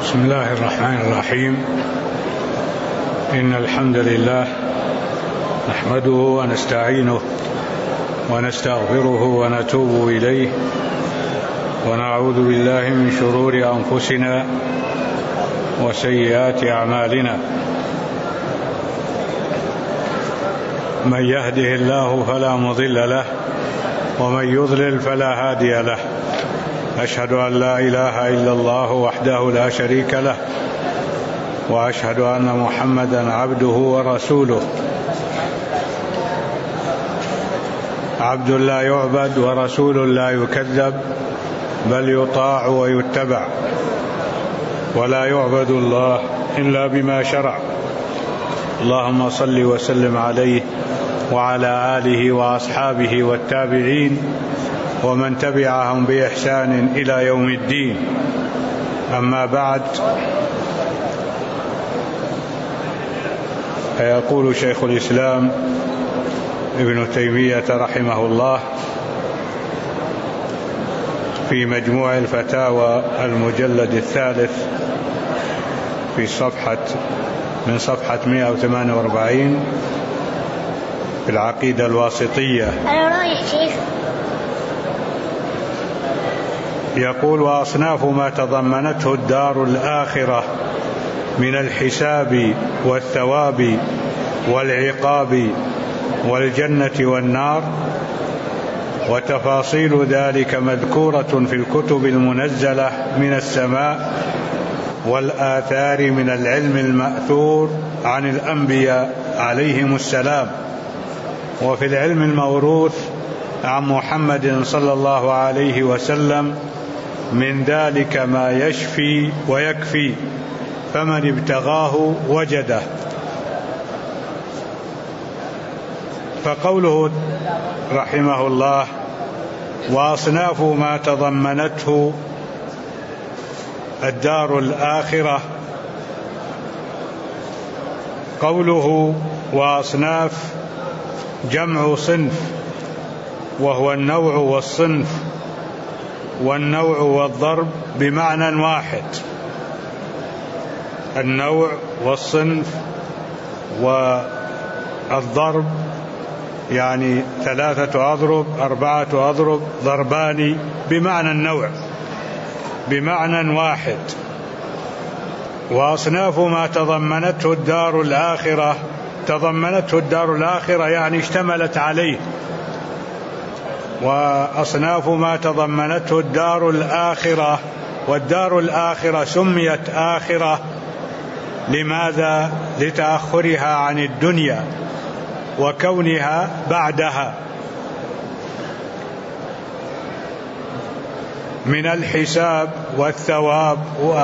بسم الله الرحمن الرحيم. إن الحمد لله نحمده ونستعينه ونستغفره ونتوب إليه ونعوذ بالله من شرور أنفسنا وسيئات أعمالنا. من يهده الله فلا مضل له ومن يضلل فلا هادي له. أشهد أن لا إله إلا الله وحده لا شريك له وأشهد أن محمدا عبده ورسوله، عبد لا يعبد ورسول لا يكذب بل يطاع ويتبع، ولا يعبد الله إلا بما شرع. اللهم صل وسلم عليه وعلى آله وأصحابه والتابعين ومن تبعهم بإحسان إلى يوم الدين. أما بعد، فيقول شيخ الإسلام ابن تيمية رحمه الله في مجموع الفتاوى المجلد الثالث من صفحة 148 في العقيدة الواسطية، يقول: وأصناف ما تضمنته الدار الآخرة من الحساب والثواب والعقاب والجنة والنار، وتفاصيل ذلك مذكورة في الكتب المنزلة من السماء والآثار من العلم المأثور عن الأنبياء عليهم السلام، وفي العلم الموروث عن محمد صلى الله عليه وسلم من ذلك ما يشفي ويكفي، فمن ابتغاه وجده. فقوله رحمه الله: وأصناف ما تضمنته الدار الآخرة، قوله وأصناف جمع صنف، وهو النوع والصنف، والنوع والضرب بمعنى واحد. النوع والصنف والضرب يعني 3 أضرب 4 أضرب ضربان بمعنى النوع بمعنى واحد. وأصناف ما تضمنته الدار الآخرة يعني اشتملت عليه. وأصناف ما تضمنته الدار الآخرة، والدار الآخرة سميت آخرة لماذا؟ لتأخرها عن الدنيا وكونها بعدها. من الحساب والثواب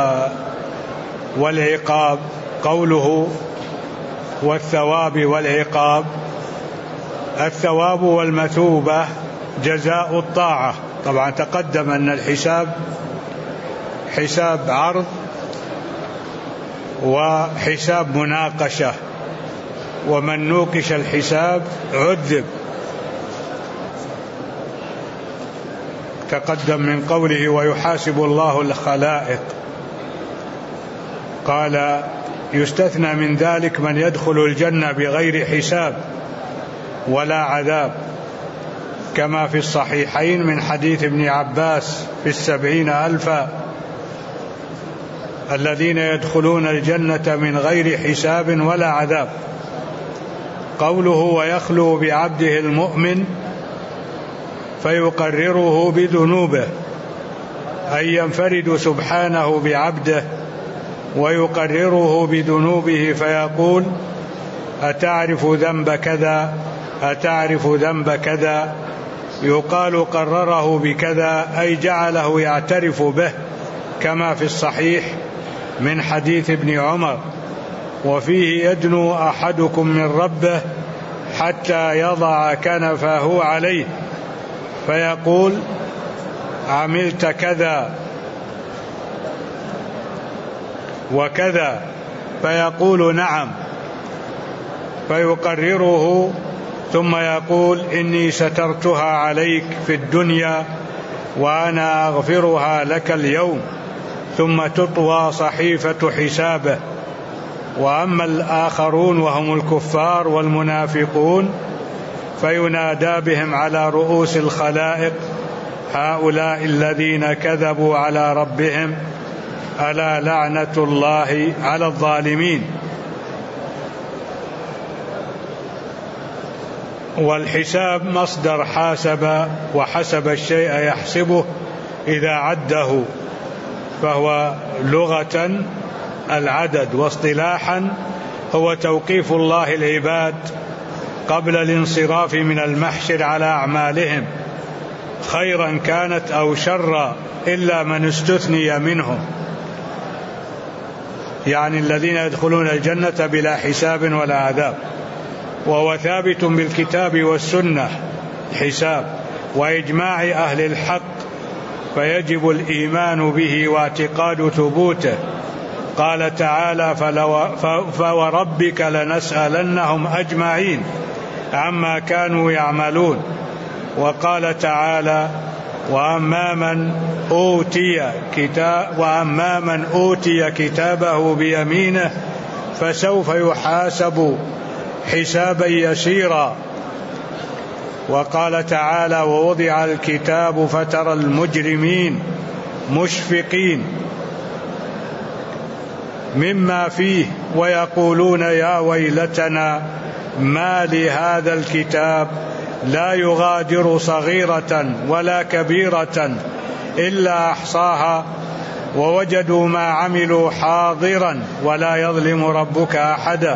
والعقاب، قوله والثواب والعقاب، الثواب والمثوبة جزاء الطاعة. طبعا تقدم أن الحساب حساب عرض وحساب مناقشة، ومن نوقش الحساب عذب. تقدم من قوله ويحاسب الله الخلائق، قال يستثنى من ذلك من يدخل الجنة بغير حساب ولا عذاب، كما في الصحيحين من حديث ابن عباس في 70,000 الذين يدخلون الجنة من غير حساب ولا عذاب. قوله ويخلو بعبده المؤمن فيقرره بذنوبه، أي ينفرد سبحانه بعبده ويقرره بذنوبه، فيقول أتعرف ذنب كذا، أتعرف ذنب كذا، يقال قرره بكذا أي جعله يعترف به، كما في الصحيح من حديث ابن عمر: وفيه يدنو أحدكم من ربه حتى يضع كنفه عليه فيقول عملت كذا وكذا، فيقول نعم، فيقرره ثم يقول إني سترتها عليك في الدنيا وأنا أغفرها لك اليوم، ثم تطوى صحيفة حسابه. وأما الآخرون وهم الكفار والمنافقون فينادى بهم على رؤوس الخلائق: هؤلاء الذين كذبوا على ربهم ألا لعنة الله على الظالمين. والحساب مصدر حاسب، وحسب الشيء يحسبه إذا عده، فهو لغة العدد، واصطلاحا هو توقيف الله العباد قبل الانصراف من المحشر على أعمالهم خيرا كانت أو شرا إلا من استثني منهم، يعني الذين يدخلون الجنة بلا حساب ولا عذاب. وهو ثابت بالكتاب والسنة حساب وإجماع أهل الحق، فيجب الإيمان به واعتقاد ثبوته. قال تعالى: فوربك لنسألنهم أجمعين عما كانوا يعملون. وقال تعالى: وأما من أوتي كتابه بيمينه فسوف يحاسب حسابا يسيرا. وقال تعالى: ووضع الكتاب فترى المجرمين مشفقين مما فيه ويقولون يا ويلتنا ما لهذا الكتاب لا يغادر صغيرة ولا كبيرة إلا أحصاها ووجدوا ما عملوا حاضرا ولا يظلم ربك أحدا.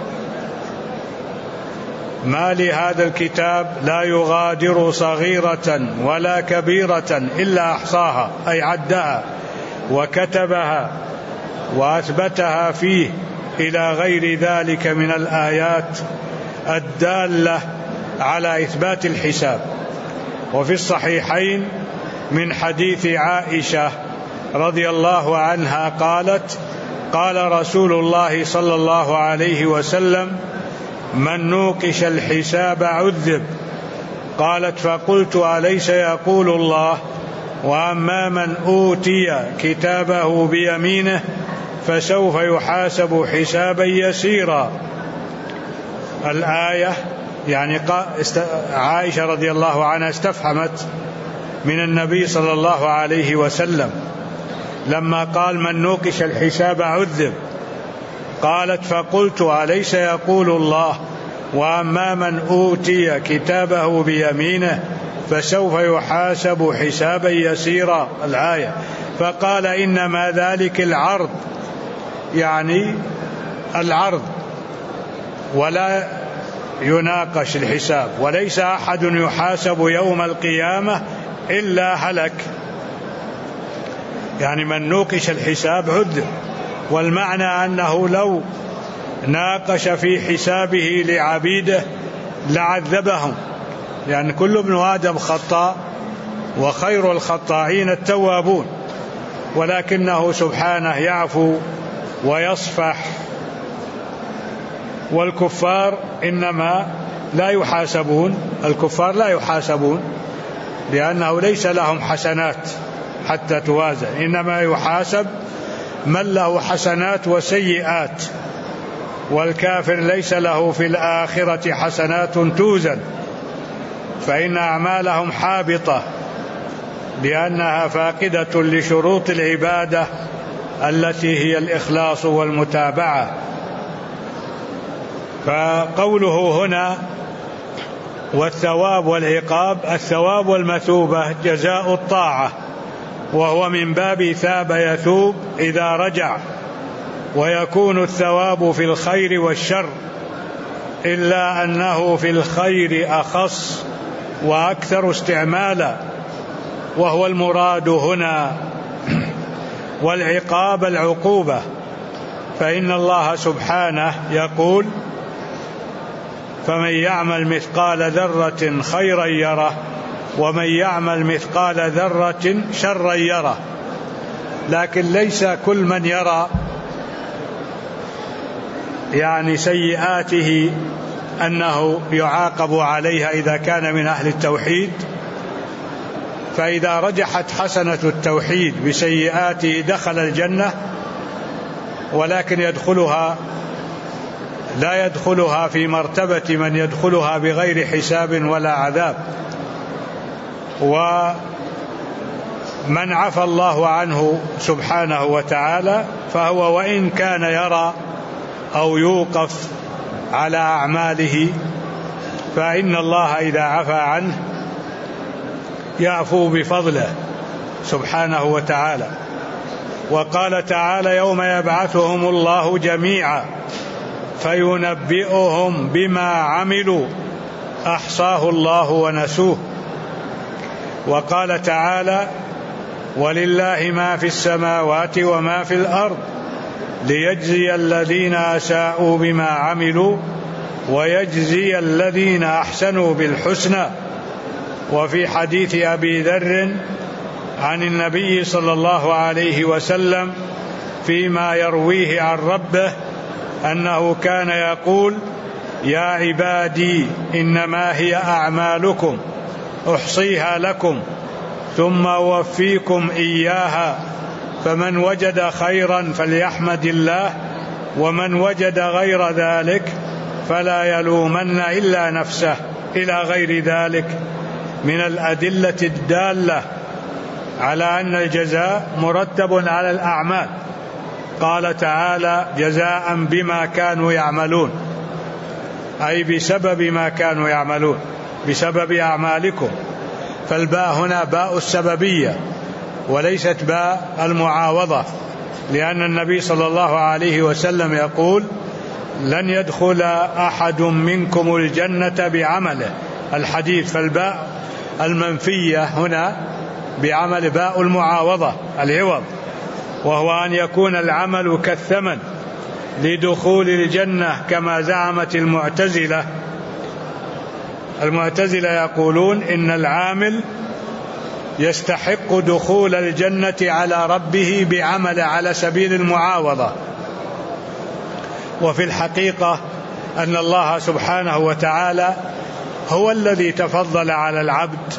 ما لهذا الكتاب لا يغادر صغيرة ولا كبيرة إلا أحصاها، أي عدها وكتبها وأثبتها فيه، إلى غير ذلك من الآيات الدالة على إثبات الحساب. وفي الصحيحين من حديث عائشة رضي الله عنها قالت: قال رسول الله صلى الله عليه وسلم: من نوقش الحساب عذب. قالت: فقلت: أليس يقول الله: وأما من أوتي كتابه بيمينه فسوف يحاسب حسابا يسيرا. الآية يعني عائشة رضي الله عنها استفهمت من النبي صلى الله عليه وسلم لما قال: من نوقش الحساب عذب. قالت: فقلت: أليس يقول الله: وأما من أوتي كتابه بيمينه فسوف يحاسب حسابا يسيرا، الآية. فقال: إنما ذلك العرض، يعني العرض، ولا يناقش الحساب، وليس أحد يحاسب يوم القيامة إلا هلك. يعني من نوقش الحساب عذب، والمعنى أنه لو ناقش في حسابه لعبيده لعذبهم، يعني كل ابن آدم خطاء وخير الخطائين التوابون، ولكنه سبحانه يعفو ويصفح. والكفار إنما لا يحاسبون، الكفار لا يحاسبون لأنه ليس لهم حسنات حتى توازن، إنما يحاسب من له حسنات وسيئات، والكافر ليس له في الآخرة حسنات توزن، فإن أعمالهم حابطة لأنها فاقدة لشروط العبادة التي هي الإخلاص والمتابعة. فقوله هنا والثواب والعقاب، الثواب والمثوبة جزاء الطاعة، وهو من باب ثاب يثوب إذا رجع، ويكون الثواب في الخير والشر، إلا أنه في الخير أخص وأكثر استعمالا، وهو المراد هنا. والعقاب العقوبة، فإن الله سبحانه يقول: فمن يعمل مثقال ذرة خيرا يره ومن يعمل مثقال ذرة شرا يره. لكن ليس كل من يرى يعني سيئاته أنه يعاقب عليها إذا كان من أهل التوحيد، فإذا رجحت حسنة التوحيد بسيئاته دخل الجنة، ولكن لا يدخلها في مرتبة من يدخلها بغير حساب ولا عذاب. ومن عفى الله عنه سبحانه وتعالى فهو وإن كان يرى أو يوقف على أعماله، فإن الله إذا عفى عنه يعفو بفضله سبحانه وتعالى. وقال تعالى: يوم يبعثهم الله جميعا فينبئهم بما عملوا أحصاه الله ونسوه. وقال تعالى: ولله ما في السماوات وما في الأرض ليجزي الذين أساءوا بما عملوا ويجزي الذين أحسنوا بالحسنى. وفي حديث أبي ذر عن النبي صلى الله عليه وسلم فيما يرويه عن ربه أنه كان يقول: يا عبادي إنما هي أعمالكم أحصيها لكم ثم أوفيكم إياها، فمن وجد خيرا فليحمد الله، ومن وجد غير ذلك فلا يلومن إلا نفسه، إلى غير ذلك من الأدلة الدالة على أن الجزاء مرتب على الأعمال. قال تعالى: جزاء بما كانوا يعملون، أي بسبب ما كانوا يعملون، بسبب أعمالكم. فالباء هنا باء السببية وليست باء المعاوضة، لأن النبي صلى الله عليه وسلم يقول: لن يدخل أحد منكم الجنة بعمله، الحديث. فالباء المنفية هنا بعمل باء المعاوضة العوض، وهو أن يكون العمل كالثمن لدخول الجنة كما زعمت المعتزلة. المعتزلة يقولون إن العامل يستحق دخول الجنة على ربه بعمل على سبيل المعاوضة، وفي الحقيقة أن الله سبحانه وتعالى هو الذي تفضل على العبد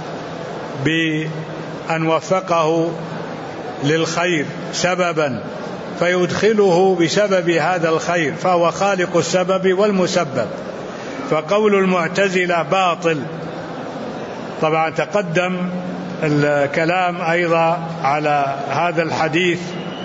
بأن وفقه للخير سببا فيدخله بسبب هذا الخير، فهو خالق السبب والمسبب. فقول المعتزلة باطل. طبعا تقدم الكلام أيضا على هذا الحديث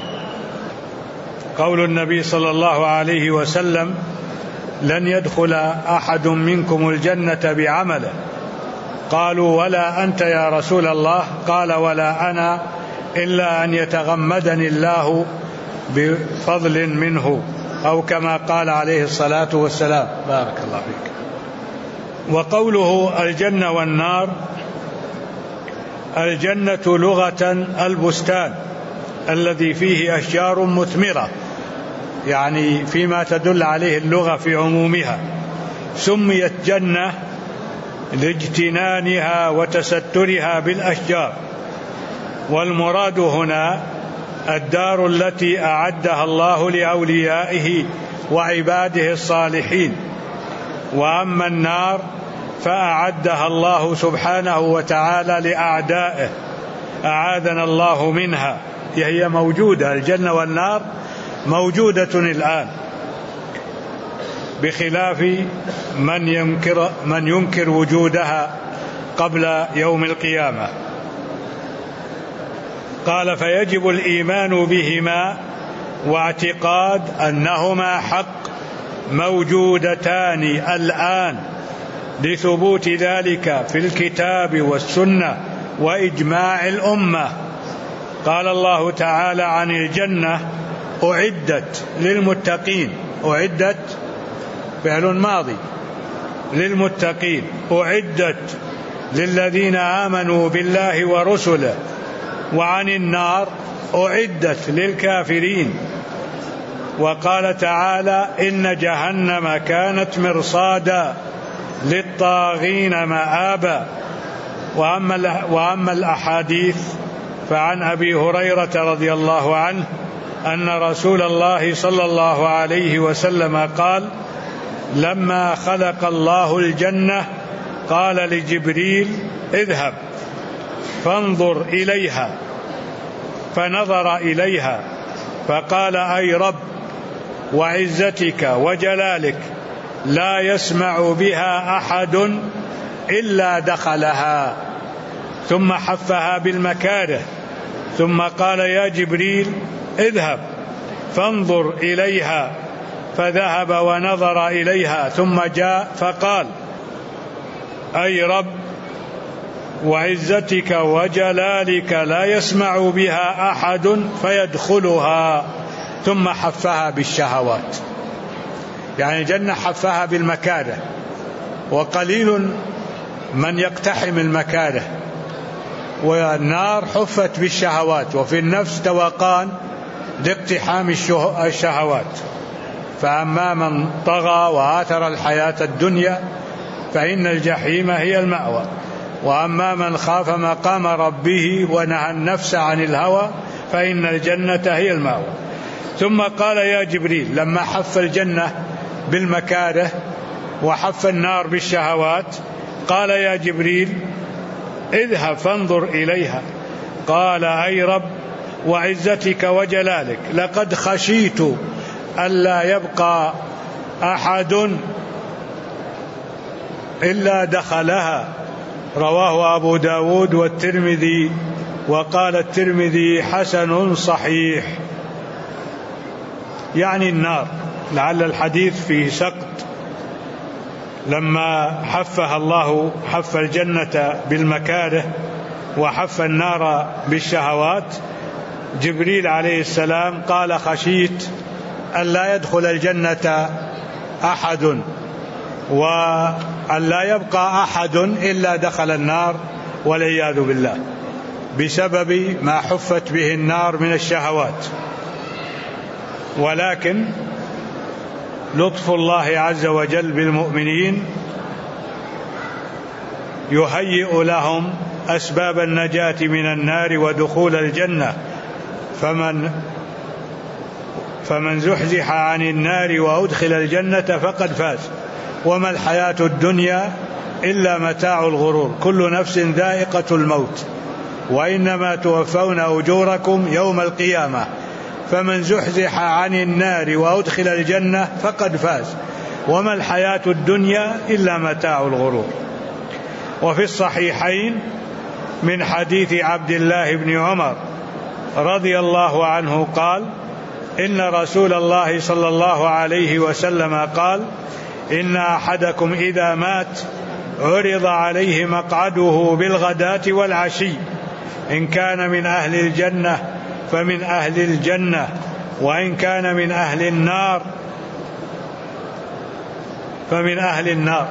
قول النبي صلى الله عليه وسلم: لن يدخل أحد منكم الجنة بعمله. قالوا: ولا أنت يا رسول الله؟ قال: ولا أنا إلا أن يتغمدني الله بفضل منه، أو كما قال عليه الصلاة والسلام. بارك الله فيك. وقوله الجنة والنار: الجنة لغة البستان الذي فيه أشجار مثمرة، يعني فيما تدل عليه اللغة في عمومها. سميت جنة لاجتنانها وتسترها بالأشجار، والمراد هنا الدار التي أعدها الله لأوليائه وعباده الصالحين. وأما النار فأعدها الله سبحانه وتعالى لأعدائه، أعاذنا الله منها. هي موجودة، الجنة والنار موجودة الآن، بخلاف من ينكر وجودها قبل يوم القيامة. قال: فيجب الإيمان بهما واعتقاد أنهما حق موجودتان الآن، لثبوت ذلك في الكتاب والسنة وإجماع الأمة. قال الله تعالى عن الجنة: أعدت للمتقين. أعدت فعل ماضي للمتقين، أعدت للذين آمنوا بالله ورسله. وعن النار: أعدت للكافرين. وقال تعالى: إن جهنم كانت مرصادا للطاغين مآبا. وأما الأحاديث فعن أبي هريرة رضي الله عنه أن رسول الله صلى الله عليه وسلم قال: لما خلق الله الجنة قال لجبريل: اذهب فانظر إليها. فنظر إليها فقال: أي رب وعزتك وجلالك لا يسمع بها أحد إلا دخلها. ثم حفها بالمكاره، ثم قال: يا جبريل اذهب فانظر إليها. فذهب ونظر إليها ثم جاء فقال: أي رب وعزتك وجلالك لا يسمع بها أحد فيدخلها. ثم حفها بالشهوات، يعني الجنة حفها بالمكاره، وقليل من يقتحم المكاره، والنار حفت بالشهوات، وفي النفس توقان لاقتحام الشهوات. فأما من طغى وآثر الحياة الدنيا فإن الجحيم هي المأوى، وأما من خاف مقام ربه ونهى النفس عن الهوى فإن الجنة هي المأوى. ثم قال: يا جبريل، لما حف الجنة بالمكاره وحف النار بالشهوات، قال: يا جبريل اذهب فانظر إليها. قال: أي رب وعزتك وجلالك لقد خشيت ألا يبقى أحد إلا دخلها. رواه أبو داود والترمذي، وقال الترمذي: حسن صحيح. يعني النار، لعل الحديث فيه سقط. لما حفها الله، حف الجنة بالمكاره وحف النار بالشهوات، جبريل عليه السلام قال: خشيت ألا يدخل الجنة أحد، وأن لا يبقى أحد إلا دخل النار والعياذ بالله، بسبب ما حفت به النار من الشهوات. ولكن لطف الله عز وجل بالمؤمنين يهيئ لهم أسباب النجاة من النار ودخول الجنة. فمن زحزح عن النار وأدخل الجنة فقد فاز، وما الحياة الدنيا إلا متاع الغرور، كل نفس ذائقة الموت، وإنما توفون أجوركم يوم القيامة. فمن زحزح عن النار وأدخل الجنة فقد فاز، وما الحياة الدنيا إلا متاع الغرور. وفي الصحيحين من حديث عبد الله بن عمر رضي الله عنه قال: إن رسول الله صلى الله عليه وسلم قال: إن أحدكم إذا مات عرض عليه مقعده بالغداة والعشي، إن كان من أهل الجنة فمن أهل الجنة، وإن كان من أهل النار فمن أهل النار.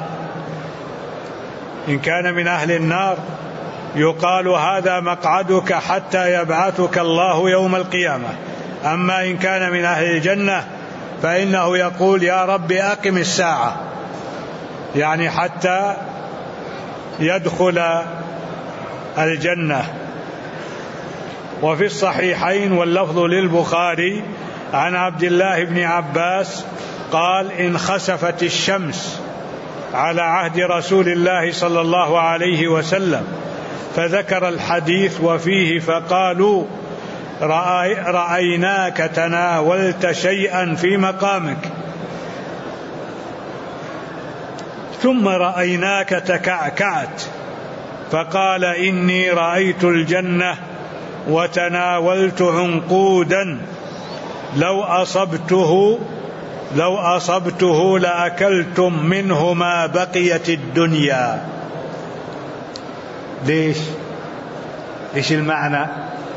إن كان من أهل النار يقال: هذا مقعدك حتى يبعثك الله يوم القيامة. أما إن كان من أهل الجنة فإنه يقول: يا رب أقم الساعة، يعني حتى يدخل الجنة. وفي الصحيحين واللفظ للبخاري عن عبد الله بن عباس قال: إن خسفت الشمس على عهد رسول الله صلى الله عليه وسلم، فذكر الحديث وفيه فقالوا: رأيناك تناولت شيئا في مقامك، ثم رأيناك تكعكعت، فقال: إني رأيت الجنة وتناولت عنقودا لو أصبته لأكلتم منه ما بقيت الدنيا. ليش؟ إيش المعنى؟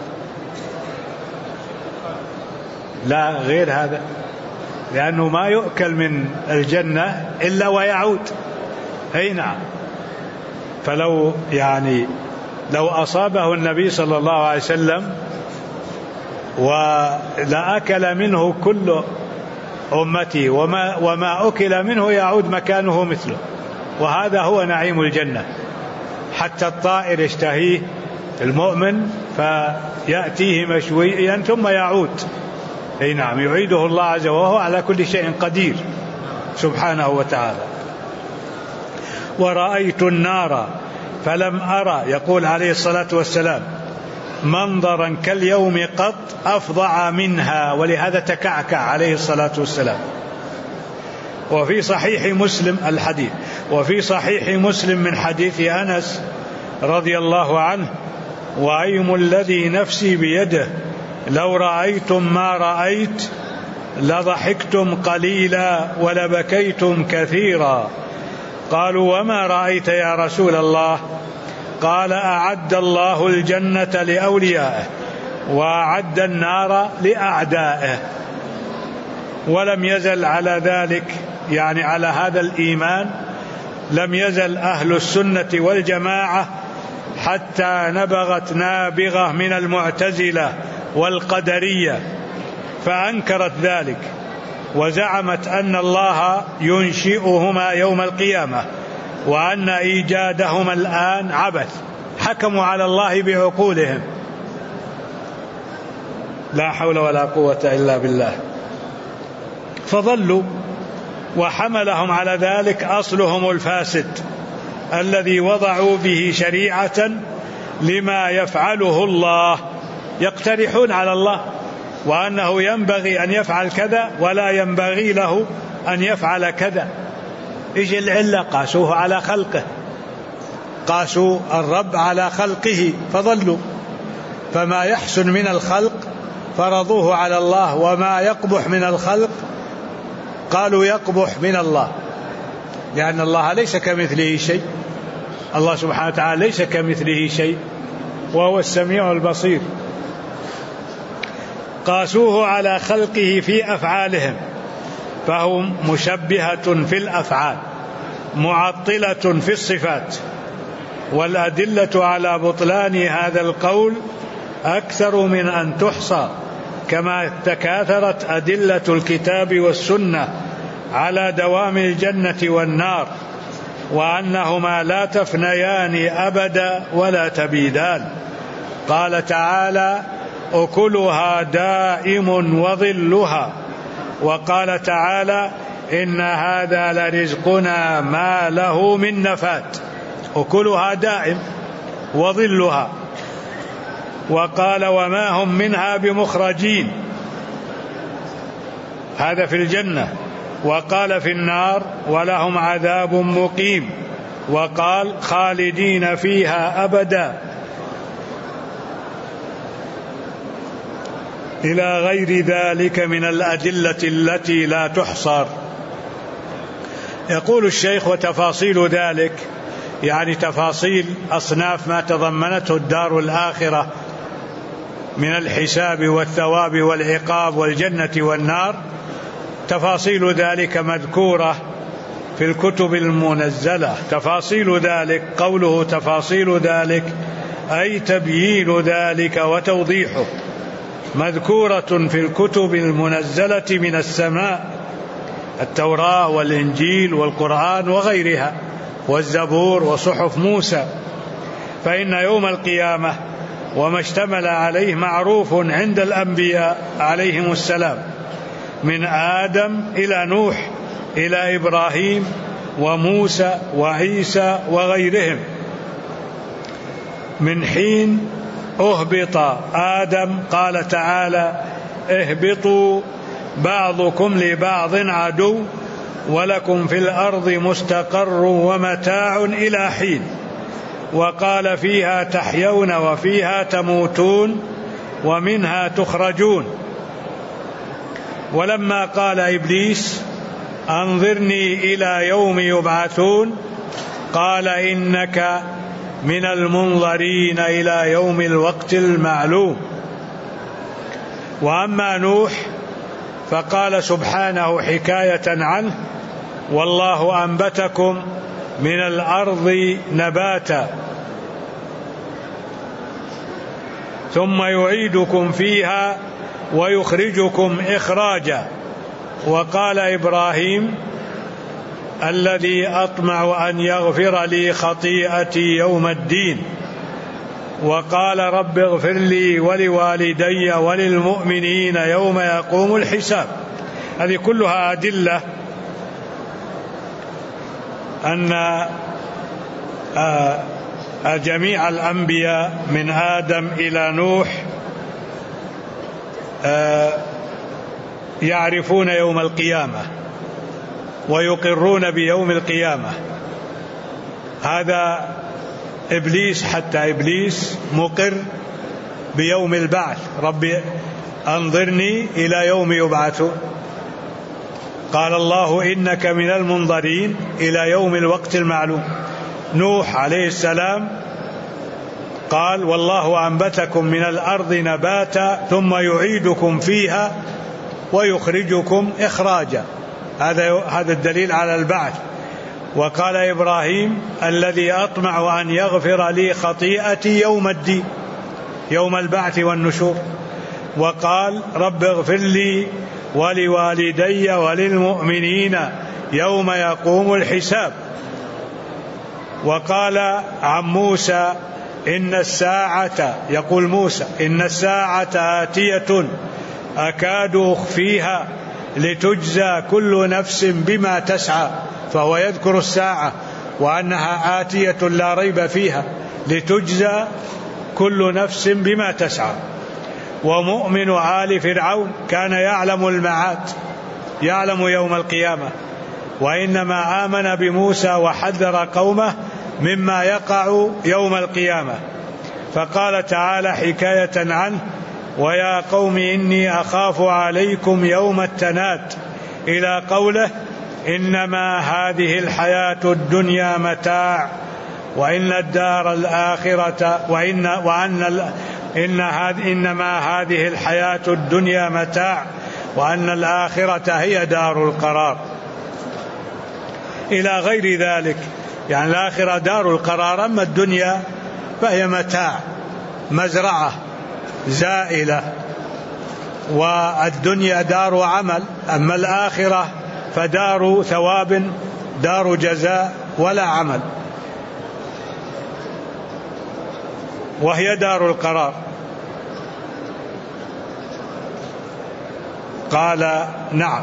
لا، غير هذا، لأنه ما يؤكل من الجنة إلا ويعود. أي نعم. فلو لو أصابه النبي صلى الله عليه وسلم ولأكل منه كل أمتي، وما أكل منه يعود مكانه مثله، وهذا هو نعيم الجنة. حتى الطائر يشتهيه المؤمن فيأتيه مشويا ثم يعود. أي نعم، يعيده الله عز وجل، وهو على كل شيء قدير سبحانه وتعالى. ورأيت النار فلم أرى، يقول عليه الصلاة والسلام، منظرا كاليوم قط أفظع منها، ولهذا تكعكع عليه الصلاة والسلام. وفي صحيح مسلم الحديث، وفي صحيح مسلم من حديث أنس رضي الله عنه: وأيم الذي نفسي بيده لو رأيتم ما رأيت لضحكتم قليلا ولبكيتم كثيرا. قالوا: وما رأيت يا رسول الله؟ قال: أعد الله الجنة لأوليائه وأعد النار لأعدائه. ولم يزل على ذلك، يعني على هذا الإيمان، لم يزل أهل السنة والجماعة حتى نبغت نابغة من المعتزلة والقدرية فأنكرت ذلك، وزعمت أن الله ينشئهما يوم القيامة وأن إيجادهما الآن عبث. حكموا على الله بعقولهم، لا حول ولا قوة إلا بالله. فضلوا، وحملهم على ذلك أصلهم الفاسد الذي وضعوا به شريعة لما يفعله الله، يقترحون على الله وأنه ينبغي أن يفعل كذا ولا ينبغي له أن يفعل كذا. إيش العلة؟ قاسوه على خلقه، قاسوا الرب على خلقه فضلوا. فما يحسن من الخلق فرضوه على الله، وما يقبح من الخلق قالوا يقبح من الله، لأن الله ليس كمثله شيء. الله سبحانه وتعالى ليس كمثله شيء وهو السميع البصير. قاسوه على خلقه في أفعالهم، فهم مشبهة في الأفعال معطلة في الصفات. والأدلة على بطلان هذا القول أكثر من أن تحصى، كما تكاثرت أدلة الكتاب والسنة على دوام الجنة والنار، وأنهما لا تفنيان أبدا ولا تبيدان. قال تعالى: أكلها دائم وظلها. وقال تعالى: إن هذا لرزقنا ما له من نفاد. أكلها دائم وظلها. وقال: وما هم منها بمخرجين. هذا في الجنة. وقال في النار: ولهم عذاب مقيم. وقال: خالدين فيها أبدا، إلى غير ذلك من الأدلة التي لا تحصر. يقول الشيخ: وتفاصيل ذلك، يعني تفاصيل أصناف ما تضمنته الدار الآخرة من الحساب والثواب والعقاب والجنة والنار، تفاصيل ذلك مذكورة في الكتب المنزلة. تفاصيل ذلك، قوله تفاصيل ذلك أي تبيين ذلك وتوضيحه، مذكورة في الكتب المنزلة من السماء، التوراة والإنجيل والقرآن وغيرها، والزبور وصحف موسى. فإن يوم القيامة وما اشتمل عليه معروف عند الأنبياء عليهم السلام، من آدم إلى نوح إلى إبراهيم وموسى وعيسى وغيرهم. من حين أهبط آدم قال تعالى: اهبطوا بعضكم لبعض عدو ولكم في الأرض مستقر ومتاع إلى حين. وقال: فيها تحيون وفيها تموتون ومنها تخرجون. ولما قال إبليس: أنظرني إلى يوم يبعثون، قال: إنك من المنظرين إلى يوم الوقت المعلوم. وأما نوح فقال سبحانه حكاية عنه: والله أنبتكم من الأرض نباتا ثم يعيدكم فيها ويخرجكم إخراجا. وقال إبراهيم: الذي أطمع أن يغفر لي خطيئتي يوم الدين. وقال: رب اغفر لي ولوالدي وللمؤمنين يوم يقوم الحساب. هذه كلها أدلة أن جميع الأنبياء من آدم إلى نوح يعرفون يوم القيامة ويقرون بيوم القيامة. هذا إبليس، حتى إبليس مقر بيوم البعث. ربي أنظرني إلى يوم يبعثون. قال الله إنك من المنظرين إلى يوم الوقت المعلوم. نوح عليه السلام قال والله أنبتكم من الأرض نباتا ثم يعيدكم فيها ويخرجكم إخراجا. هذا الدليل على البعث. وقال إبراهيم الذي أطمع أن يغفر لي خطيئتي يوم الدين، يوم البعث والنشور. وقال رب اغفر لي ولوالدي وللمؤمنين يوم يقوم الحساب. وقال عن موسى إن الساعة، يقول موسى إن الساعة آتية أكاد أخفيها لتجزى كل نفس بما تسعى. فهو يذكر الساعة وأنها آتية لا ريب فيها لتجزى كل نفس بما تسعى. ومؤمن آل فرعون كان يعلم المعاد، يعلم يوم القيامة، وإنما آمن بموسى وحذر قومه مما يقع يوم القيامة. فقال تعالى حكاية عنه ويا قوم إني أخاف عليكم يوم التناد إلى قوله إنما هذه الحياة الدنيا متاع وإن الدار الآخرة إنما هذه الحياة الدنيا متاع وأن الآخرة هي دار القرار، إلى غير ذلك. يعني الآخرة دار القرار، أما الدنيا فهي متاع، مزرعة زائلة، والدنيا دار عمل، أما الآخرة فدار ثواب، دار جزاء ولا عمل، وهي دار القرار. قال نعم،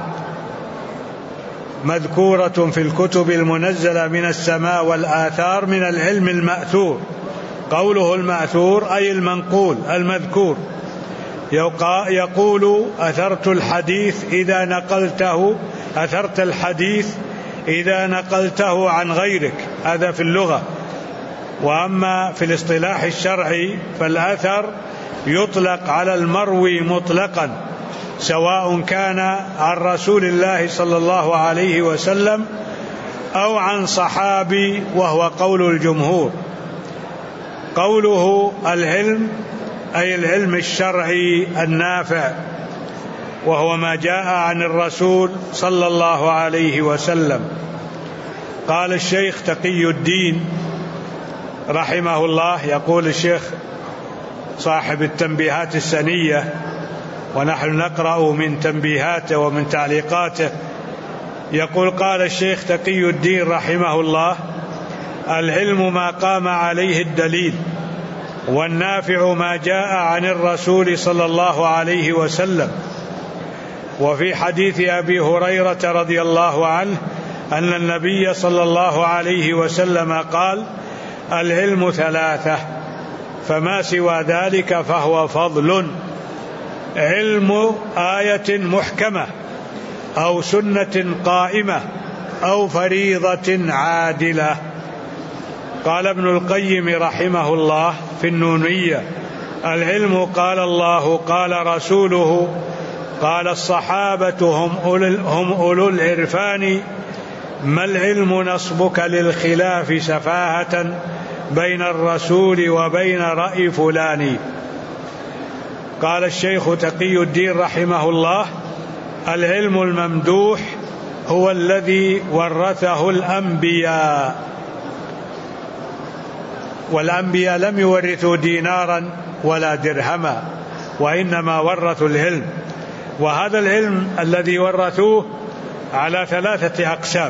مذكورة في الكتب المنزلة من السماء والآثار من العلم المأثور. قوله المأثور أي المنقول المذكور. يقول أثرت الحديث إذا نقلته، أثرت الحديث إذا نقلته عن غيرك، هذا في اللغة. وأما في الاصطلاح الشرعي فالأثر يطلق على المروي مطلقا، سواء كان عن رسول الله صلى الله عليه وسلم أو عن صحابي، وهو قول الجمهور. قوله العلم أي العلم الشرعي النافع، وهو ما جاء عن الرسول صلى الله عليه وسلم. قال الشيخ تقي الدين رحمه الله، يقول الشيخ صاحب التنبيهات السنية ونحن نقرأ من تنبيهاته ومن تعليقاته، يقول قال الشيخ تقي الدين رحمه الله العلم ما قام عليه الدليل، والنافع ما جاء عن الرسول صلى الله عليه وسلم. وفي حديث أبي هريرة رضي الله عنه أن النبي صلى الله عليه وسلم قال العلم ثلاثة فما سوى ذلك فهو فضل، علم آية محكمة أو سنة قائمة أو فريضة عادلة. قال ابن القيم رحمه الله في النونية العلم قال الله قال رسوله قال الصحابة هم أولو العرفان، ما العلم نصبك للخلاف سفاهة بين الرسول وبين رأي فلان. قال الشيخ تقي الدين رحمه الله العلم الممدوح هو الذي ورثه الأنبياء، والأنبياء لم يورثوا دينارا ولا درهما، وإنما ورثوا العلم. وهذا العلم الذي ورثوه على ثلاثة أقسام.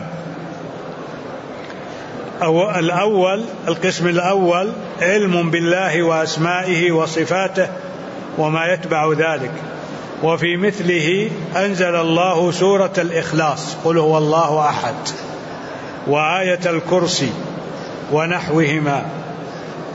الأول، القسم الأول علم بالله وأسمائه وصفاته وما يتبع ذلك، وفي مثله أنزل الله سورة الإخلاص قل هو الله أحد وآية الكرسي ونحوهما.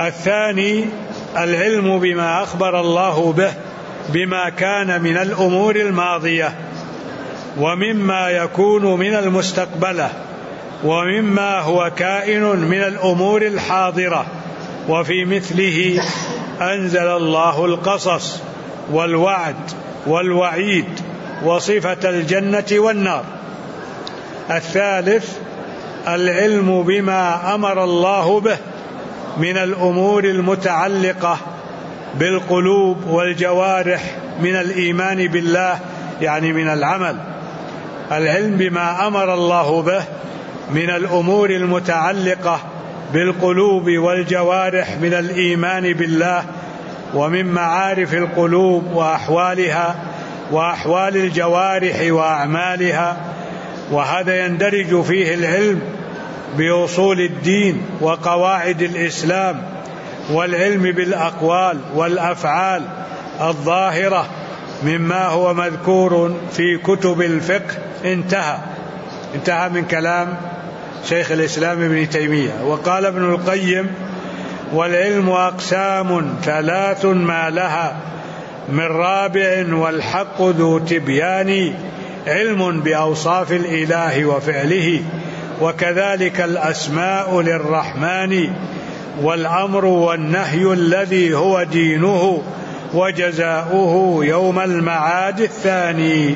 الثاني العلم بما أخبر الله به بما كان من الأمور الماضية ومما يكون من المستقبلة ومما هو كائن من الأمور الحاضرة. وفي مثله أنزل الله القصص والوعد والوعيد وصفة الجنة والنار. الثالث العلم بما أمر الله به من الأمور المتعلقة بالقلوب والجوارح من الإيمان بالله، يعني من العمل. العلم بما أمر الله به من الأمور المتعلقة بالقلوب والجوارح من الإيمان بالله، ومن معارف القلوب وأحوالها وأحوال الجوارح وأعمالها. وهذا يندرج فيه العلم بأصول الدين وقواعد الإسلام، والعلم بالأقوال والأفعال الظاهرة مما هو مذكور في كتب الفقه. انتهى من كلام شيخ الإسلام ابن تيمية. وقال ابن القيم: والعلم أقسام ثلاث ما لها من رابع والحق ذو تبيان، علم بأوصاف الإله وفعله وكذلك الأسماء للرحمن، والأمر والنهي الذي هو دينه وجزاؤه يوم المعاد الثاني.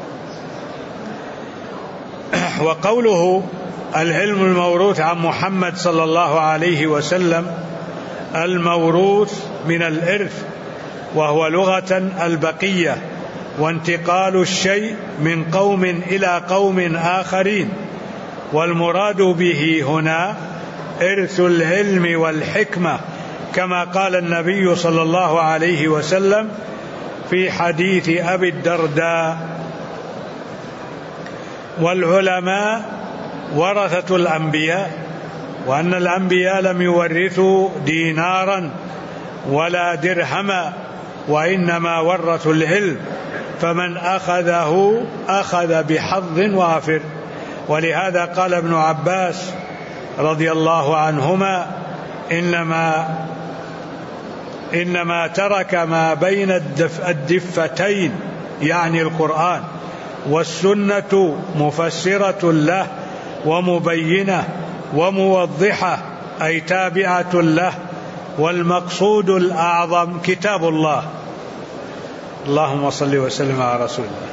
وقوله العلم الموروث عن محمد صلى الله عليه وسلم، الموروث من الإرث، وهو لغة البقية وانتقال الشيء من قوم إلى قوم آخرين. والمراد به هنا إرث العلم والحكمة، كما قال النبي صلى الله عليه وسلم في حديث أبي الدرداء: والعلماء ورثة الأنبياء، وأن الأنبياء لم يورثوا دينارا ولا درهما، وإنما ورثوا العلم، فمن أخذه أخذ بحظ وافر. ولهذا قال ابن عباس رضي الله عنهما: إنما ترك ما بين الدفتين، يعني القرآن والسنة، مفسرة له ومبينة وموضحة، أي تابعة له، والمقصود الأعظم كتاب الله. اللهم صل وسلم على رسول الله.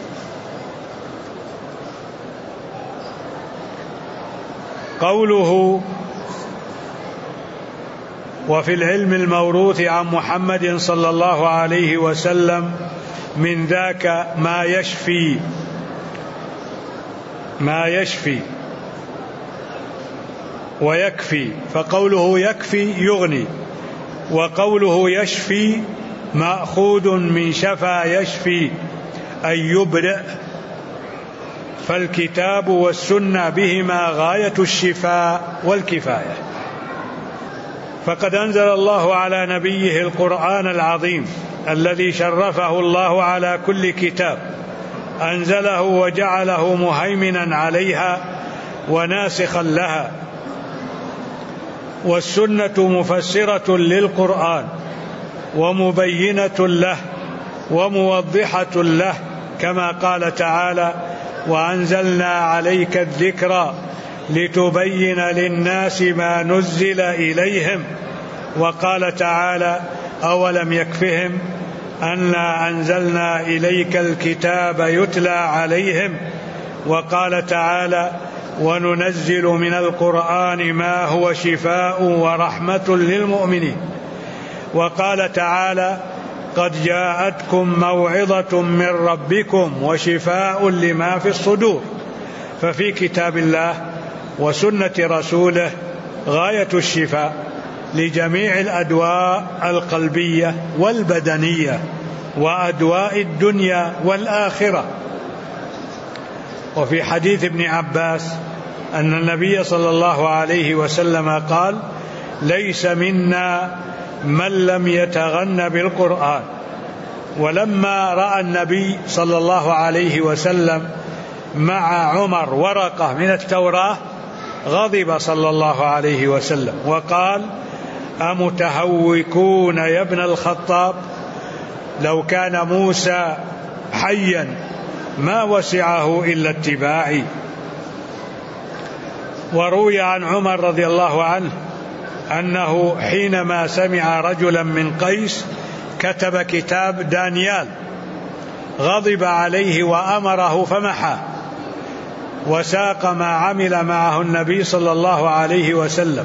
قوله: وفي العلم الموروث عن محمد صلى الله عليه وسلم من ذاك ما يشفي ويكفي. فقوله يكفي يغني، وقوله يشفي مأخوذ من شفى يشفي أي يبرئ. فالكتاب والسنة بهما غاية الشفاء والكفاية. فقد أنزل الله على نبيه القرآن العظيم الذي شرفه الله على كل كتاب أنزله وجعله مهيمنا عليها وناسخا لها. والسنة مفسرة للقرآن ومبينة له وموضحة له، كما قال تعالى: وأنزلنا عليك الذكر لتبين للناس ما نزل إليهم. وقال تعالى: أولم يكفهم أنا أنزلنا إليك الكتاب يتلى عليهم. وقال تعالى: وننزل من القرآن ما هو شفاء ورحمة للمؤمنين. وقال تعالى: قد جاءتكم موعظة من ربكم وشفاء لما في الصدور. ففي كتاب الله وسنة رسوله غاية الشفاء لجميع الأدواء القلبية والبدنية وأدواء الدنيا والآخرة. وفي حديث ابن عباس أن النبي صلى الله عليه وسلم قال: ليس منا من لم يتغن بالقرآن. ولما رأى النبي صلى الله عليه وسلم مع عمر ورقة من التوراة غضب صلى الله عليه وسلم وقال: أمتهوكون يا ابن الخطاب؟ لو كان موسى حيا ما وسعه إلا اتباعي. وروي عن عمر رضي الله عنه أنه حينما سمع رجلا من قيس كتب كتاب دانيال غضب عليه وأمره فمحاه، وساق ما عمل معه النبي صلى الله عليه وسلم،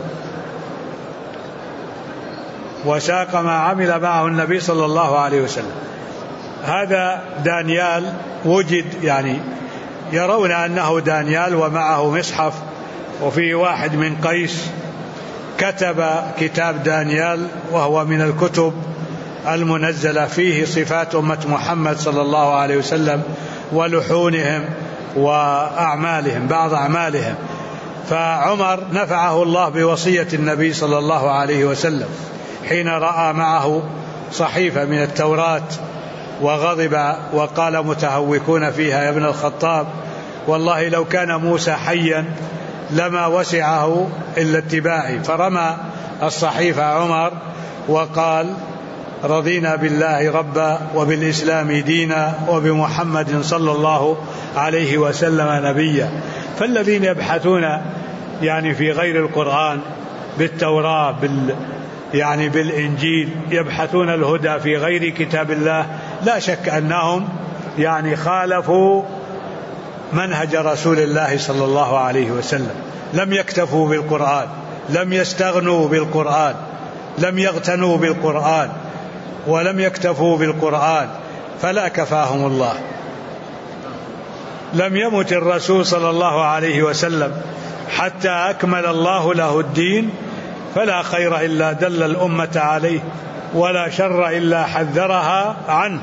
وساق ما عمل معه النبي صلى الله عليه وسلم. هذا دانيال وجد، يعني يرون أنه دانيال ومعه مصحف وفيه واحد من قيس كتب كتاب دانيال، وهو من الكتب المنزلة فيه صفات أمة محمد صلى الله عليه وسلم ولحونهم وأعمالهم، بعض أعمالهم. فعمر نفعه الله بوصية النبي صلى الله عليه وسلم حين رأى معه صحيفة من التوراة وغضب وقال متهوكون فيها يا ابن الخطاب، والله لو كان موسى حيا لما وسعه إلا اتباعي. فرمى الصحيفة عمر وقال رضينا بالله ربا وبالإسلام دينا وبمحمد صلى الله عليه وسلم نبيا. فالذين يبحثون يعني في غير القرآن بالتوراة يعني بالإنجيل يبحثون الهدى في غير كتاب الله، لا شك أنهم يعني خالفوا منهج رسول الله صلى الله عليه وسلم. لم يكتفوا بالقرآن، لم يستغنوا بالقرآن، لم يغتنوا بالقرآن، ولم يكتفوا بالقرآن، فلا كفاهم الله. لم يمت الرسول صلى الله عليه وسلم حتى أكمل الله له الدين، فلا خير إلا دل الأمة عليه، ولا شر إلا حذرها عنه.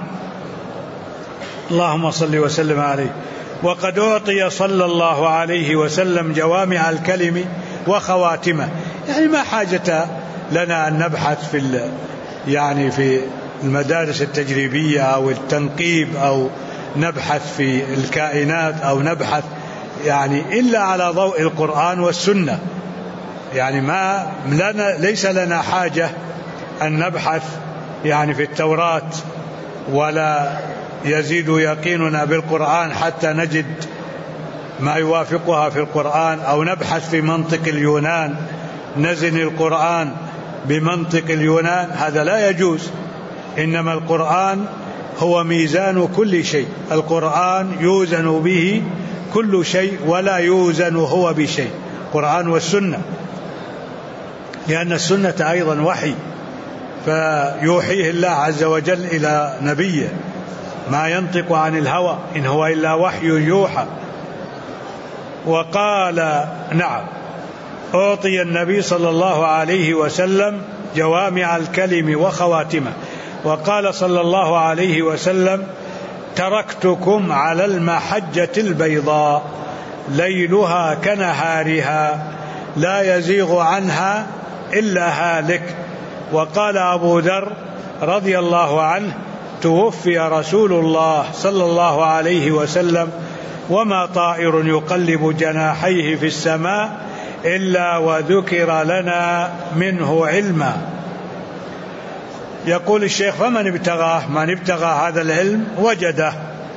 اللهم صل وسلم عليه. وقد أعطي صلى الله عليه وسلم جوامع الكلم وخواتمه، يعني ما حاجة لنا أن نبحث في المدارس التجريبية أو التنقيب أو نبحث في الكائنات أو نبحث يعني إلا على ضوء القرآن والسنة. يعني ليس لنا حاجة أن نبحث يعني في التوراة، ولا يزيد يقيننا بالقرآن حتى نجد ما يوافقها في القرآن، أو نبحث في منطق اليونان نزن القرآن بمنطق اليونان، هذا لا يجوز. إنما القرآن هو ميزان كل شيء، القرآن يوزن به كل شيء ولا يوزن هو بشيء، القرآن والسنة، لأن السنة أيضا وحي فيوحيه الله عز وجل إلى نبيه، ما ينطق عن الهوى إن هو إلا وحي يوحى. وقال نعم أعطي النبي صلى الله عليه وسلم جوامع الكلم وخواتمه. وقال صلى الله عليه وسلم تركتكم على المحجة البيضاء ليلها كنهارها لا يزيغ عنها إلا هالك. وقال أبو ذر رضي الله عنه توفي رسول الله صلى الله عليه وسلم وما طائر يقلب جناحيه في السماء إلا وذكر لنا منه علما. يقول الشيخ فمن ابتغاه، من ابتغى هذا العلم وجده،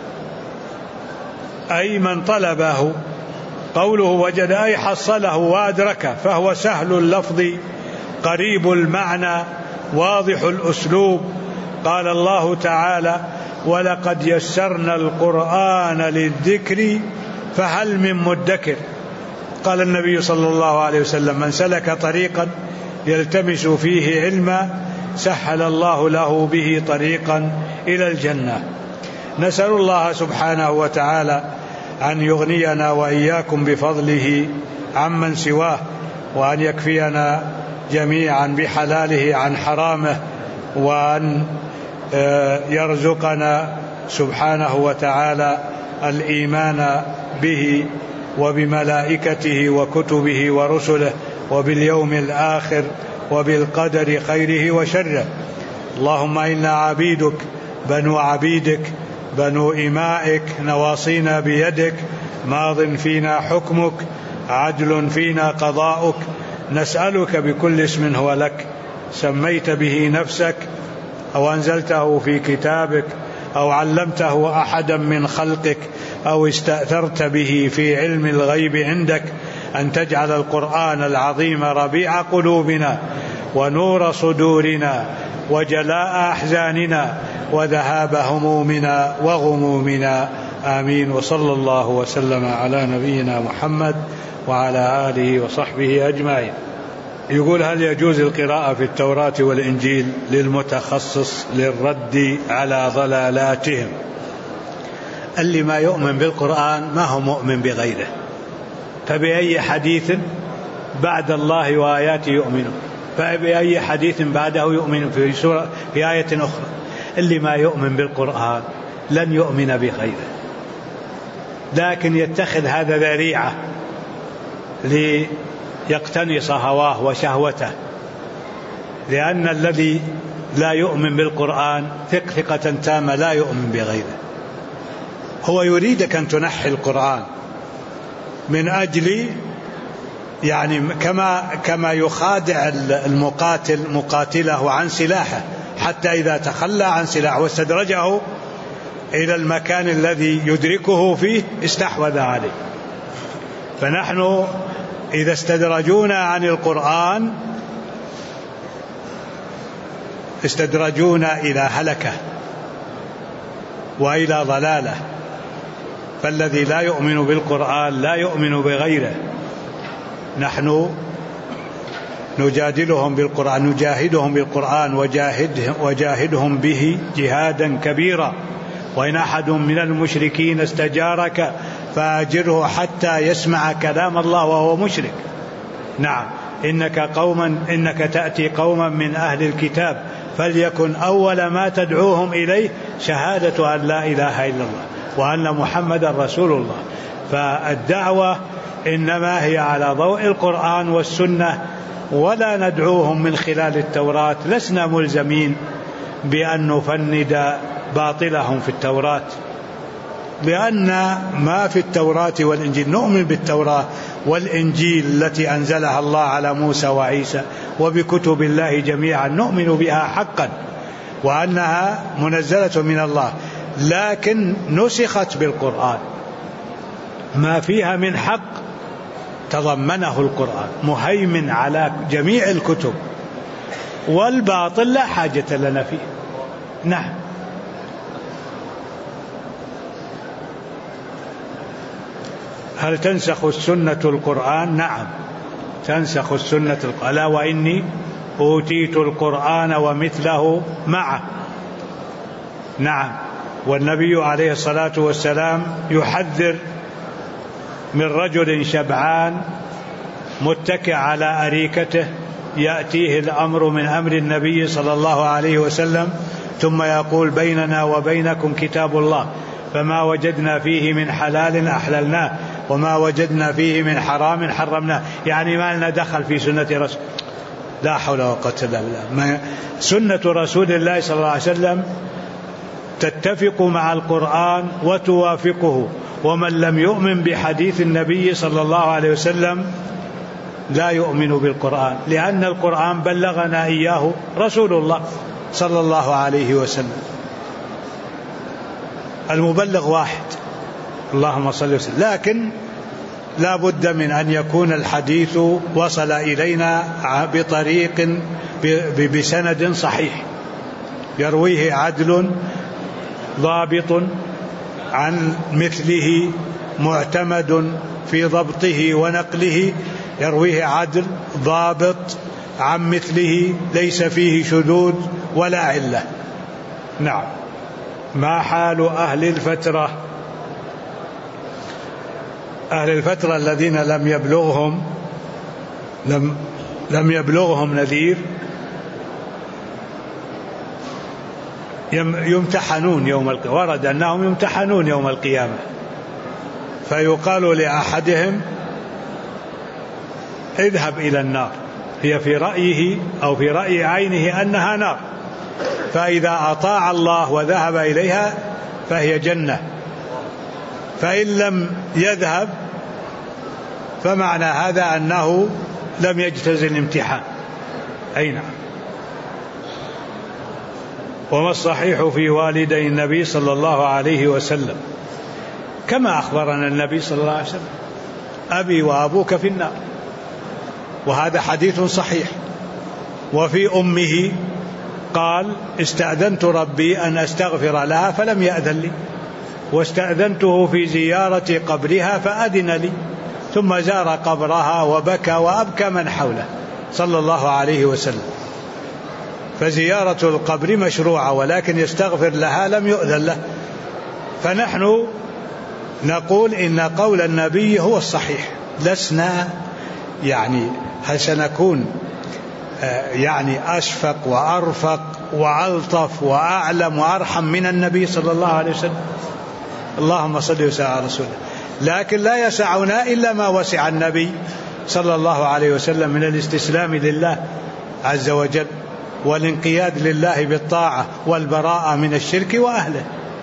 أي من طلبه. قوله وجد أي حصله وأدركه، فهو سهل اللفظ قريب المعنى واضح الأسلوب. قال الله تعالى ولقد يسرنا القرآن للذكر فهل من مدكر. قال النبي صلى الله عليه وسلم من سلك طريقا يلتمس فيه علما سهل الله له به طريقا إلى الجنة. نسأل الله سبحانه وتعالى أن يغنينا وإياكم بفضله عمن سواه، وأن يكفينا جميعا بحلاله عن حرامه، وأن يرزقنا سبحانه وتعالى الإيمان به وبملائكته وكتبه ورسله وباليوم الآخر وبالقدر خيره وشره. اللهم إنا عبيدك بنو عبيدك بنو إمائك نواصينا بيدك ماض فينا حكمك عدل فينا قضاؤك، نسألك بكل اسم هو لك سميت به نفسك أو أنزلته في كتابك أو علمته أحدا من خلقك أو استأثرت به في علم الغيب عندك أن تجعل القرآن العظيم ربيع قلوبنا ونور صدورنا وجلاء أحزاننا وذهاب همومنا وغمومنا، آمين. وصلى الله وسلم على نبينا محمد وعلى آله وصحبه أجمعين. يقول: هل يجوز القراءة في التوراة والإنجيل للمتخصص للرد على ضلالاتهم؟ اللي ما يؤمن بالقرآن ما هو مؤمن بغيره، فبأي حديث بعد الله وآياته يؤمن؟ فبأي حديث بعده يؤمن في آية أخرى؟ اللي ما يؤمن بالقرآن لن يؤمن بغيره، لكن يتخذ هذا ذريعة ليقتنص هواه وشهوته، لأن الذي لا يؤمن بالقرآن ثقة تامة لا يؤمن بغيره. هو يريدك أن تنحي القرآن من أجل يعني كما يخادع المقاتل مقاتله عن سلاحه، حتى إذا تخلى عن سلاحه واستدرجه إلى المكان الذي يدركه فيه استحوذ عليه. فنحن إذا استدرجونا عن القرآن استدرجونا إلى هلكة وإلى ضلالة، فالذي لا يؤمن بالقرآن لا يؤمن بغيره. نحن نجادلهم بالقرآن، نجاهدهم بالقرآن وجاهدهم به جهادا كبيرا. وإن أحد من المشركين استجارك فأجره حتى يسمع كلام الله وهو مشرك. نعم، إنك تأتي قوما من أهل الكتاب فليكن أول ما تدعوهم إليه شهادة أن لا إله إلا الله وأن محمدا رسول الله. فالدعوة إنما هي على ضوء القرآن والسنة، ولا ندعوهم من خلال التوراة. لسنا ملزمين بأن نفند باطلهم في التوراة، لأن ما في التوراة والإنجيل نؤمن بالتوراة والإنجيل التي أنزلها الله على موسى وعيسى، وبكتب الله جميعا نؤمن بها حقا وأنها منزلة من الله، لكن نسخت بالقرآن. ما فيها من حق تضمنه القرآن مهيمن على جميع الكتب، والباطل لا حاجة لنا فيه. نعم. هل تنسخ السنة القرآن؟ نعم، تنسخ السنة القرآن. ألا وإني أوتيت القرآن ومثله معه. نعم. والنبي عليه الصلاة والسلام يحذر من رجل شبعان متكئ على أريكته يأتيه الأمر من أمر النبي صلى الله عليه وسلم ثم يقول: بيننا وبينكم كتاب الله، فما وجدنا فيه من حلال أحللناه وما وجدنا فيه من حرام حرمناه. يعني ما لنا دخل في سنة رسول. لا حول ولا قوة إلا بالله. سنة رسول الله صلى الله عليه وسلم تتفق مع القرآن وتوافقه، ومن لم يؤمن بحديث النبي صلى الله عليه وسلم لا يؤمن بالقرآن، لأن القرآن بلغنا إياه رسول الله صلى الله عليه وسلم. المبلغ واحد، اللهم صل وسلم. لكن لا بد من أن يكون الحديث وصل إلينا بطريق بسند صحيح يرويه عدل ضابط عن مثله معتمد في ضبطه ونقله، يرويه عدل ضابط عن مثله ليس فيه شذوذ ولا علة. نعم. ما حال أهل الفترة؟ أهل الفترة الذين لم يبلغهم نذير يمتحنون يوم القيامة. ورد أنهم يمتحنون يوم القيامة، فيقال لأحدهم: اذهب إلى النار. هي في رأيه أو في رأي عينه أنها نار، فإذا أطاع الله وذهب إليها فهي جنة، فإن لم يذهب فمعنى هذا أنه لم يجتز الامتحان. أي نعم. وما الصحيح في والدي النبي صلى الله عليه وسلم؟ كما أخبرنا النبي صلى الله عليه وسلم: أبي وأبوك في النار، وهذا حديث صحيح. وفي أمه قال: استأذنت ربي أن أستغفر لها فلم يأذن لي، واستأذنته في زيارة قبرها فأذن لي، ثم زار قبرها وبكى وأبكى من حوله صلى الله عليه وسلم. فزيارة القبر مشروعة، ولكن يستغفر لها لم يؤذن له. فنحن نقول إن قول النبي هو الصحيح، لسنا هل سنكون أشفق وأرفق وألطف وأعلم وأرحم من النبي صلى الله عليه وسلم؟ اللهم صل وسلم على رسوله. لكن لا يسعنا إلا ما وسع النبي صلى الله عليه وسلم من الاستسلام لله عز وجل، والانقياد لله بالطاعة، والبراءة من الشرك وأهله.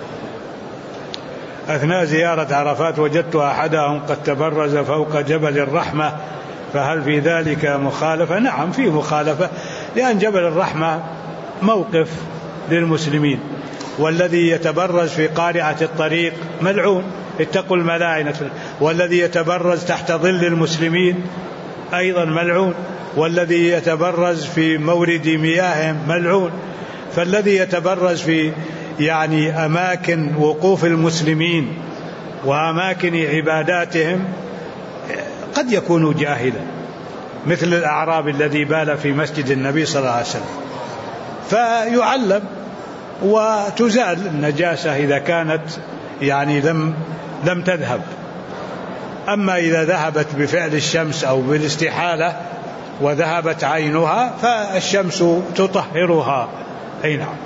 أثناء زيارة عرفات وجدت أحدهم قد تبرز فوق جبل الرحمة، فهل في ذلك مخالفة؟ نعم، في مخالفة، لأن جبل الرحمة موقف للمسلمين، والذي يتبرز في قارعة الطريق ملعون، اتقوا الملاعنة، والذي يتبرز تحت ظل المسلمين أيضا ملعون، والذي يتبرز في مورد مياه ملعون. فالذي يتبرز في أماكن وقوف المسلمين وأماكن عباداتهم قد يكون جاهلا، مثل الأعرابي الذي بال في مسجد النبي صلى الله عليه وسلم، فيعلم وتزال النجاسة إذا كانت لم تذهب. أما إذا ذهبت بفعل الشمس أو بالاستحالة وذهبت عينها فالشمس تطهرها. أي نعم.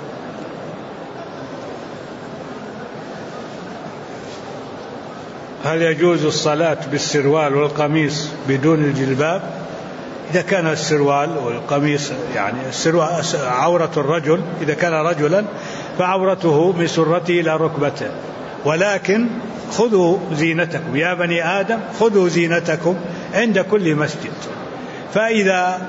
هل يجوز الصلاة بالسروال والقميص بدون الجلباب؟ إذا كان السروال والقميص السروال عورة الرجل، إذا كان رجلا فعورته من سرته إلى ركبته، ولكن خذوا زينتكم يا بني آدم، خذوا زينتكم عند كل مسجد. فإذا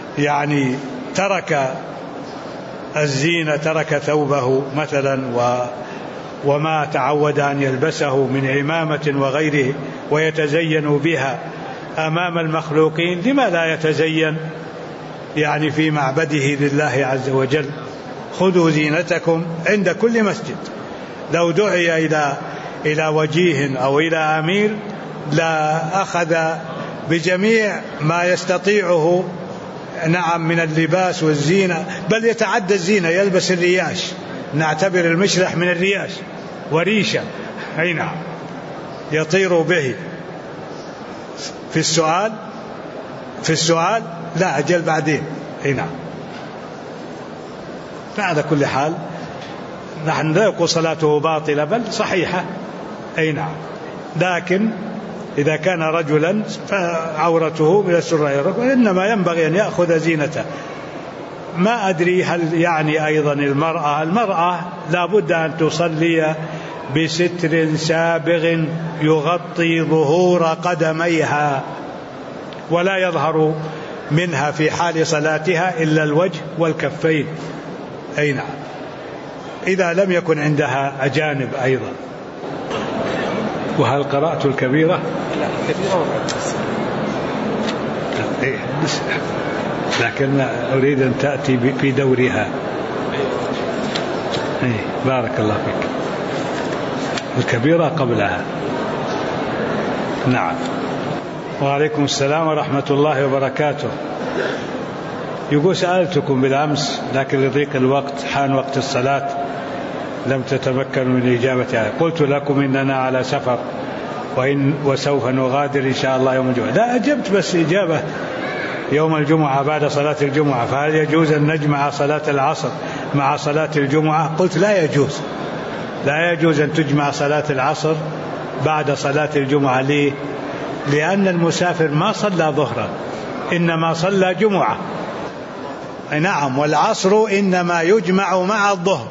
ترك الزينة، ترك ثوبه مثلا وما تعود أن يلبسه من عمامة وغيره ويتزين بها أمام المخلوقين، لما لا يتزين في معبده لله عز وجل؟ خذوا زينتكم عند كل مسجد. لو دعي إلى وجيه أو إلى أمير لا أخذ بجميع ما يستطيعه من اللباس والزينة، بل يتعدى الزينة، يلبس الرياش، نعتبر المشرح من الرياش وريشة، أي نعم، يطير به. في السؤال لا، أجل بعدين. أي نعم. فعلى كل حال نحن لا يقول صلاته باطلة، بل صحيحة. أي نعم. لكن إذا كان رجلا فعورته من السرة إلى الركبة، إنما ينبغي أن يأخذ زينته. ما أدري هل أيضا المرأة لا بد أن تصلي بستر سابغ يغطي ظهور قدميها، ولا يظهر منها في حال صلاتها إلا الوجه والكفين. أي نعم، إذا لم يكن عندها أجانب أيضا. وهل قرأت الكبيرة؟ لا، الكبيرة لكن أريد أن تأتي في دورها. بارك الله فيك. الكبيرة قبلها. نعم. وعليكم السلام ورحمة الله وبركاته. يقول سألتكم بالأمس لكن لضيق الوقت حان وقت الصلاة لم تتمكنوا من إجابتها. قلت لكم إننا على سفر وسوف نغادر إن شاء الله يوم الجمعة. لا، أجبت بس إجابة يوم الجمعة بعد صلاة الجمعة. فهل يجوز أن نجمع صلاة العصر مع صلاة الجمعة؟ قلت لا يجوز، لا يجوز أن تجمع صلاة العصر بعد صلاة الجمعة. ليه؟ لأن المسافر ما صلى ظهرا، إنما صلى جمعة. نعم، والعصر إنما يجمع مع الظهر.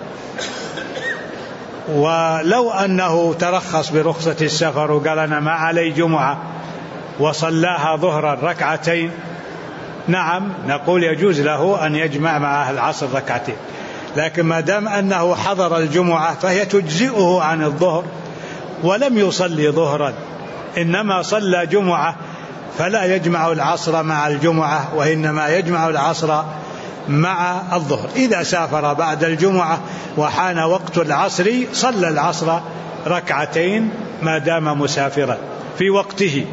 ولو أنه ترخص برخصة السفر وقال أنا ما علي جمعة وصلاها ظهرا ركعتين، نعم نقول يجوز له أن يجمع معها العصر ركعتين. لكن ما دام أنه حضر الجمعة فهي تجزئه عن الظهر، ولم يصلي ظهرا إنما صلى جمعة، فلا يجمع العصر مع الجمعة وإنما يجمع العصر مع الظهر. إذا سافر بعد الجمعة وحان وقت العصر صلى العصر ركعتين ما دام مسافرا في وقته.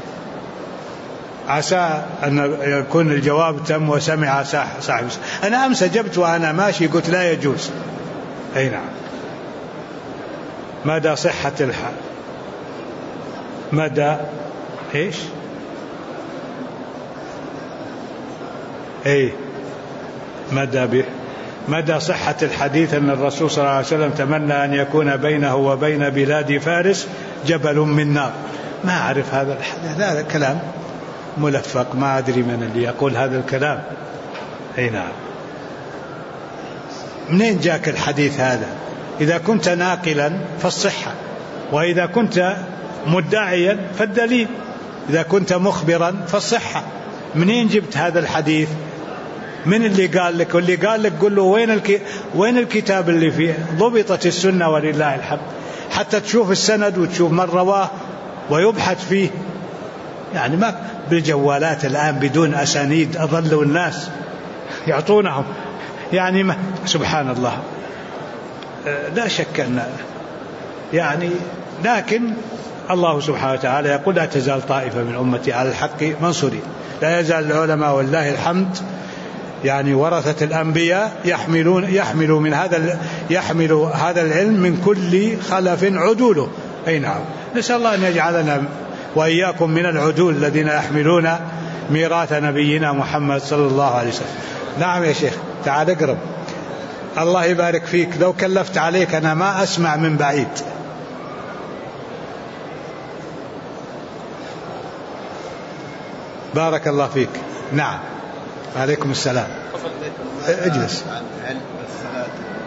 عسى أن يكون الجواب تم وسمع صاحب. أنا أمس جبت وأنا ماشي قلت لا يجوز. أي نعم. مدى صحة الحال، مدى إيش؟ أي مدى صحة الحديث أن الرسول صلى الله عليه وسلم تمنى أن يكون بينه وبين بلاد فارس جبل من نار. ما أعرف هذا الحديث، هذا كلام ملفق، ما أدري من اللي يقول هذا الكلام. أي نعم. منين جاك الحديث هذا؟ إذا كنت ناقلا فالصحة، وإذا كنت مدعيا فالدليل، إذا كنت مخبرا فالصحة. منين جبت هذا الحديث؟ من اللي قال لك؟ واللي قال لك قل له وين الكتاب اللي فيه؟ ضبطت السنة ولله الحمد، حتى تشوف السند وتشوف من رواه ويبحث فيه. يعني ما بالجوالات الآن بدون أسانيد أضلوا الناس يعطونهم، يعني ما سبحان الله. لا شك أن يعني، لكن الله سبحانه وتعالى يقول لا تزال طائفة من أمتي على الحق منصورين. لا يزال العلماء والله الحمد يعني ورثة الأنبياء يحملوا هذا العلم من كل خلف عدوله. أي نعم. نسأل الله أن يجعلنا وإياكم من العدول الذين يحملون ميراث نبينا محمد صلى الله عليه وسلم. نعم يا شيخ، تعال اقرب. الله يبارك فيك، لو كلفت عليك أنا ما أسمع من بعيد. بارك الله فيك. نعم. عليكم السلام. اجلس. هل الصلاة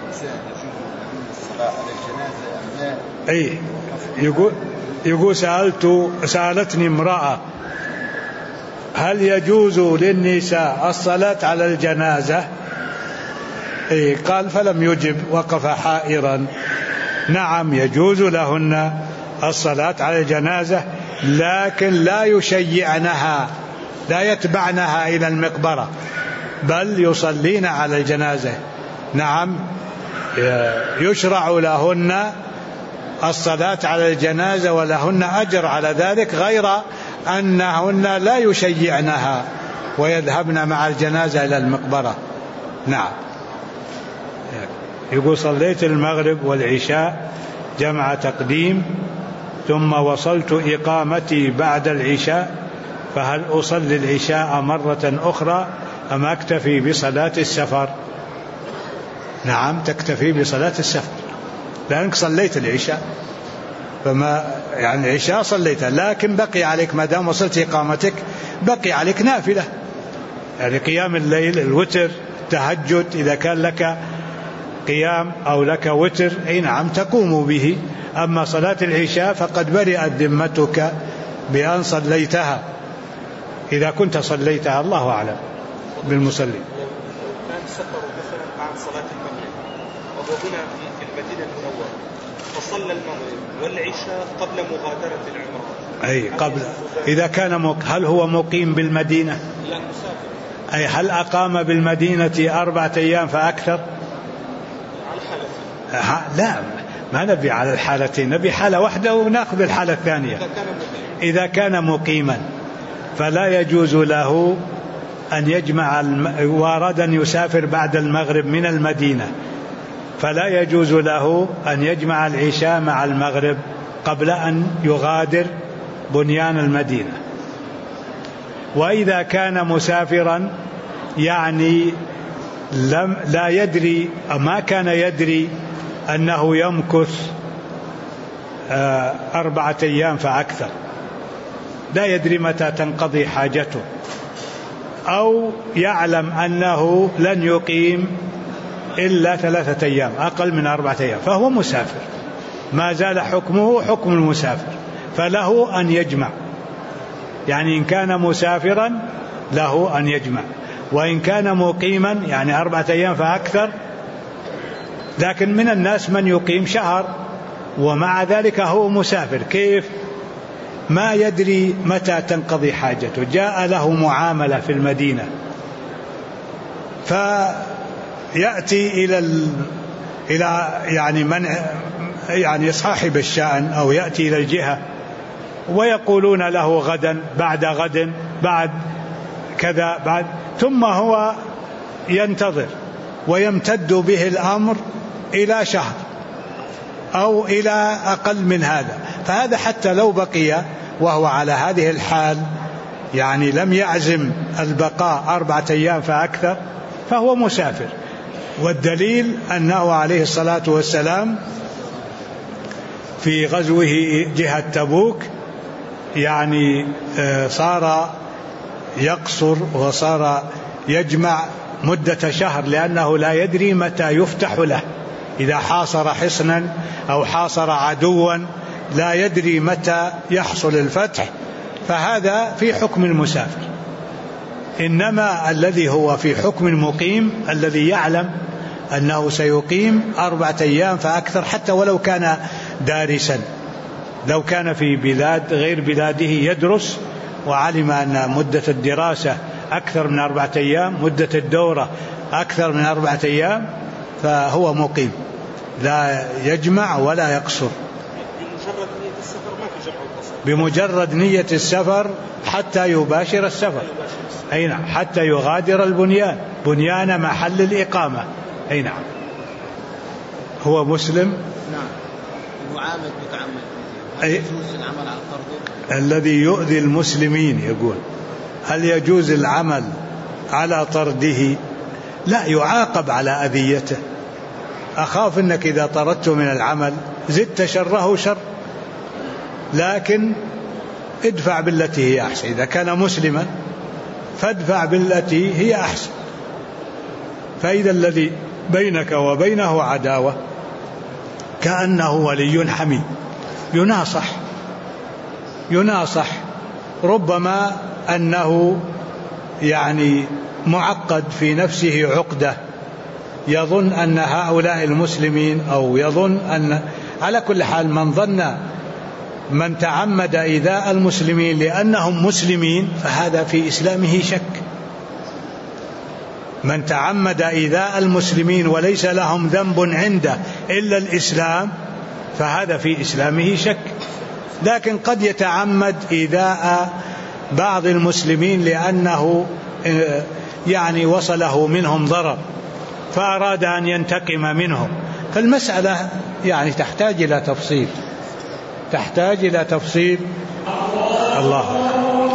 على الجنازة أم لا؟ أي يقول سألتني امرأة هل يجوز للنساء الصلاة على الجنازة؟ أي قال فلم يجب، وقف حائرا. نعم يجوز لهن الصلاة على الجنازة، لكن لا يشيعنها، لا يتبعنها إلى المقبرة، بل يصلين على الجنازة. نعم يشرع لهن الصلاة على الجنازة ولهن أجر على ذلك، غير أنهن لا يشيعنها ويذهبن مع الجنازة إلى المقبرة. نعم. يقول صليت المغرب والعشاء جمع تقديم ثم وصلت إقامتي بعد العشاء، فهل أصلي العشاء مرة أخرى أم أكتفي بصلاة السفر؟ نعم تكتفي بصلاة السفر، لأنك صليت العشاء، فما يعني العشاء صليتها، لكن بقي عليك ما دام وصلت إقامتك بقي عليك نافلة، يعني قيام الليل، الوتر، التهجد، إذا كان لك قيام أو لك وتر أي نعم تقوم به. أما صلاة العشاء فقد برئت ذمتك بأن صليتها، إذا كنت صليتها، الله أعلم بالمصلي. كان سفر مثلا بعد صلاة المغرب وهو هنا في المدينة المنورة، فصلى المغرب والعشاء قبل مغادرة العمرة. أي قبل، إذا كان هل هو مقيم بالمدينة؟ لا، مسافر. أي هل أقام بالمدينة 4 أيام فأكثر؟ على الحالتين. لا، ما نبي على الحالتين، نبي حالة واحدة ونأخذ الحالة الثانية. إذا كان مقيما فلا يجوز له أن يجمع وارد أن يسافر بعد المغرب من المدينة، فلا يجوز له أن يجمع العشاء مع المغرب قبل أن يغادر بنيان المدينة. وإذا كان مسافرا يعني لا يدري أو ما كان يدري أنه يمكث 4 أيام فأكثر، لا يدري متى تنقضي حاجته، أو يعلم أنه لن يقيم إلا 3 أيام، أقل من 4 أيام، فهو مسافر، ما زال حكمه حكم المسافر، فله أن يجمع. يعني إن كان مسافرا له أن يجمع، وإن كان مقيما يعني 4 أيام فأكثر لكن من الناس من يقيم شهر ومع ذلك هو مسافر. كيف؟ ما يدري متى تنقضي حاجته، جاء له معاملة في المدينة فيأتي إلى يعني صاحب الشأن أو يأتي إلى الجهة ويقولون له غدا، بعد غد، بعد كذا، بعد، ثم هو ينتظر ويمتد به الأمر إلى شهر أو إلى أقل من هذا. فهذا حتى لو بقي وهو على هذه الحال، يعني لم يعزم البقاء 4 أيام فأكثر، فهو مسافر. والدليل أنه عليه الصلاة والسلام في غزوه جهة تبوك يعني صار يقصر وصار يجمع مدة شهر، لأنه لا يدري متى يفتح له. إذا حاصر حصنا أو حاصر عدوا لا يدري متى يحصل الفتح، فهذا في حكم المسافر. إنما الذي هو في حكم المقيم الذي يعلم أنه سيقيم 4 أيام فأكثر، حتى ولو كان دارسا، لو كان في بلاد غير بلاده يدرس وعلم أن مدة الدراسة أكثر من 4 أيام، مدة الدورة أكثر من 4 أيام، فهو مقيم لا يجمع ولا يقصر. بمجرد نية السفر ما في جمع القصر، بمجرد نية السفر حتى يباشر السفر، أي نعم، حتى يغادر البنيان، بنيان محل الإقامة، أي نعم. هو مسلم. نعم. معامل متعمد. هل يجوز العمل على طرده؟ الذي يؤذي المسلمين يقول هل يجوز العمل على طرده؟ لا، يعاقب على أذيته. أخاف أنك إذا طردته من العمل زدت شره شر، لكن ادفع بالتي هي أحسن. إذا كان مسلما فادفع بالتي هي أحسن. فإذا الذي بينك وبينه عداوة كأنه ولي حميم، يناصح، ربما أنه يعني معقد في نفسه عقدة، يظن أن هؤلاء المسلمين، أو يظن أن، على كل حال من تعمد إيذاء المسلمين لأنهم مسلمين فهذا في إسلامه شك. من تعمد إيذاء المسلمين وليس لهم ذنب عنده إلا الإسلام فهذا في إسلامه شك. لكن قد يتعمد إيذاء بعض المسلمين لأنه يعني وصله منهم ضرر فأراد أن ينتقم منهم. فالمسألة يعني تحتاج إلى تفصيل. الله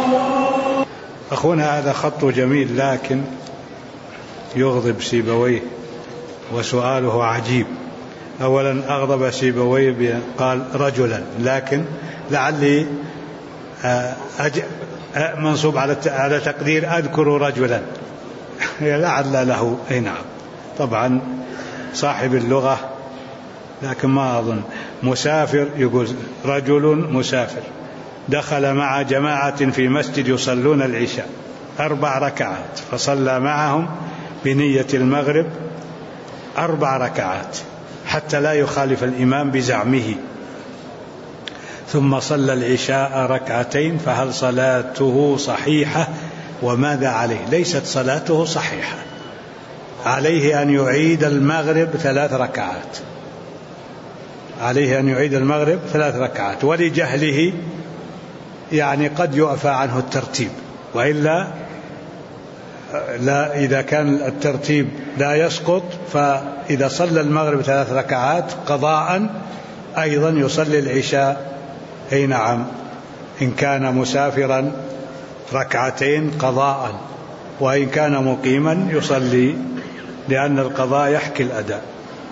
أخونا هذا خط جميل لكن يغضب سيبويه، وسؤاله عجيب. أولا أغضب سيبويه قال رجلا، لكن لعلي منصوب على تقدير أذكر رجلا لعل له. أي نعم، طبعا صاحب اللغة، لكن ما أظن. مسافر يقول رجل مسافر دخل مع جماعة في مسجد يصلون العشاء 4 ركعات، فصلى معهم بنية المغرب 4 ركعات حتى لا يخالف الإمام بزعمه، ثم صلى العشاء 2 ركعتين، فهل صلاته صحيحة وماذا عليه؟ ليست صلاته صحيحة، عليه أن يعيد المغرب 3 ركعات، عليه أن يعيد المغرب 3 ركعات، ولجهله يعني قد يعفى عنه الترتيب، وإلا لا، إذا كان الترتيب لا يسقط فإذا صلى المغرب 3 ركعات قضاء أيضا يصلي العشاء. أي نعم، إن كان مسافرا 2 قضاء، وإن كان مقيما يصلي، لأن القضاء يحكي الأداء.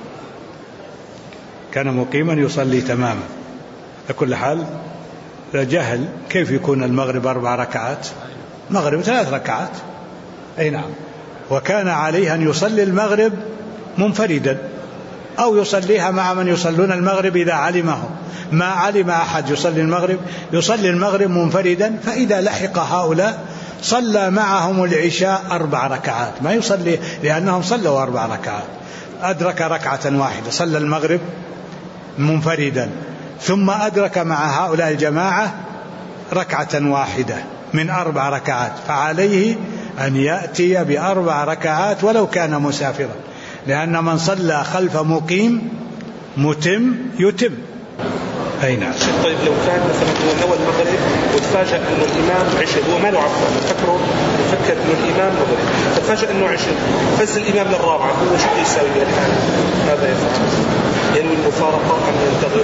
كان مقيما يصلي تماما. لكل حال جهل، كيف يكون المغرب 4 ركعات؟ مغرب 3 ركعات. أي نعم. وكان عليه أن يصلي المغرب منفردا أو يصليها مع من يصلون المغرب إذا علمه. ما علم أحد يصلي المغرب منفردا، فإذا لحق هؤلاء صلى معهم العشاء 4 ركعات، ما يصلي لأنهم صلوا 4 ركعات. أدرك ركعة واحدة، صلى المغرب منفردا ثم أدرك مع هؤلاء الجماعة ركعة واحدة من 4 ركعات، فعليه أن يأتي ب4 ركعات ولو كان مسافرا، لأن من صلى خلف مقيم متم يتم. أي نعم. طيب لو كان مثلا هو نوى المغرب وتفاجأ أنه الإمام عشاء، هو ما له عفوا يفكر أنه الإمام مغرب، فتفاجأ أنه عشاء، فز الإمام للرابعة، هو شو يساوي الآن؟ ماذا يفعل؟ ينوي المفارقة أم ينتظر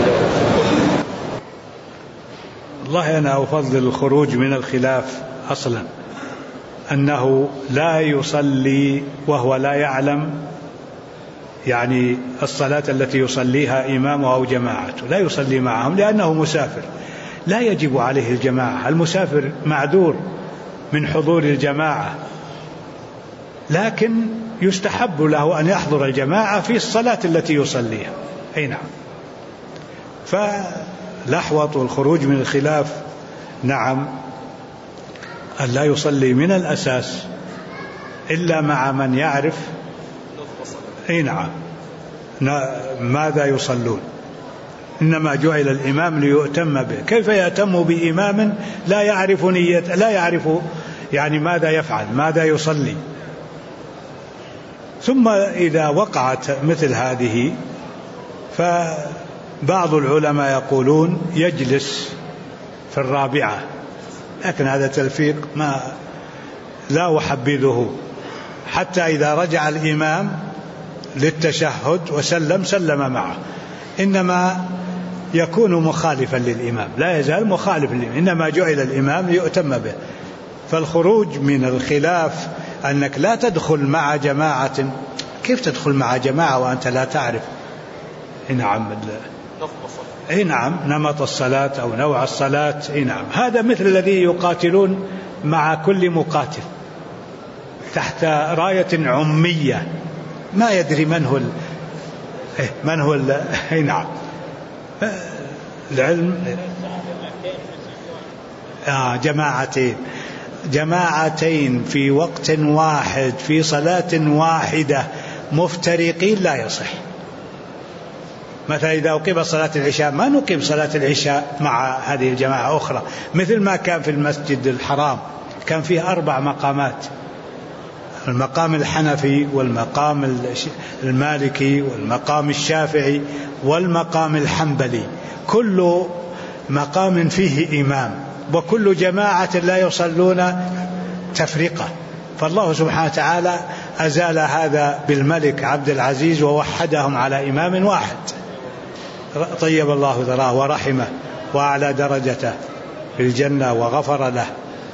والله أنا أفضل الخروج من الخلاف أصلا، أنه لا يصلي وهو لا يعلم يعني الصلاة التي يصليها إمامه أو جماعته، لا يصلي معهم لأنه مسافر، لا يجب عليه الجماعة. المسافر معذور من حضور الجماعة، لكن يستحب له أن يحضر الجماعة في الصلاة التي يصليها. أي نعم. فالأحوط والخروج من الخلاف نعم أن لا يصلي من الأساس إلا مع من يعرف أي نعم ماذا يصلون. إنما جعل الإمام ليؤتم به، كيف يأتم بإمام لا يعرف لا يعرف يعني ماذا يفعل، ماذا يصلي. ثم إذا وقعت مثل هذه فبعض العلماء يقولون يجلس في الرابعة، لكن هذا تلفيق ما لا أحبذه، حتى إذا رجع الإمام للتشهد وسلم سلم معه، إنما يكون مخالفا للإمام، لا يزال مخالف للإمام، إنما جعل الإمام ليؤتم به. فالخروج من الخلاف أنك لا تدخل مع جماعة، كيف تدخل مع جماعة وأنت لا تعرف نعم أي نعم نمط الصلاة أو نوع الصلاة. أي نعم. هذا مثل الذي يقاتلون مع كل مقاتل تحت راية عمية، ما يدري من هو أي نعم. العلم جماعتين في وقت واحد في صلاة واحدة مفترقين لا يصح. مثلا إذا أقيم صلاة العشاء ما نقيم صلاة العشاء مع هذه الجماعة أخرى، مثل ما كان في المسجد الحرام، كان فيه 4 مقامات: المقام الحنفي والمقام المالكي والمقام الشافعي والمقام الحنبلي، كل مقام فيه إمام، وكل جماعة لا يصلون تفرقة. فالله سبحانه وتعالى أزال هذا بالملك عبد العزيز ووحدهم على إمام واحد، طيب الله ذراه ورحمه وأعلى درجته في الجنة وغفر له.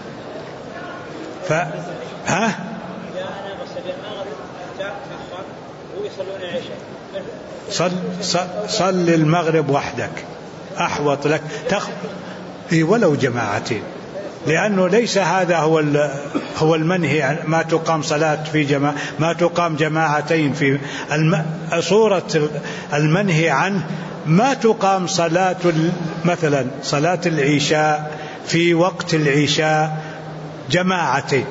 صل المغرب وحدك أحوط لك ولو جماعتين، لأنه ليس هذا هو المنهي، ما تقام صلاة في جماعة، ما تقام جماعتين في صورة المنهي عنه، ما تقام صلاة مثلا صلاة العشاء في وقت العشاء جماعتين،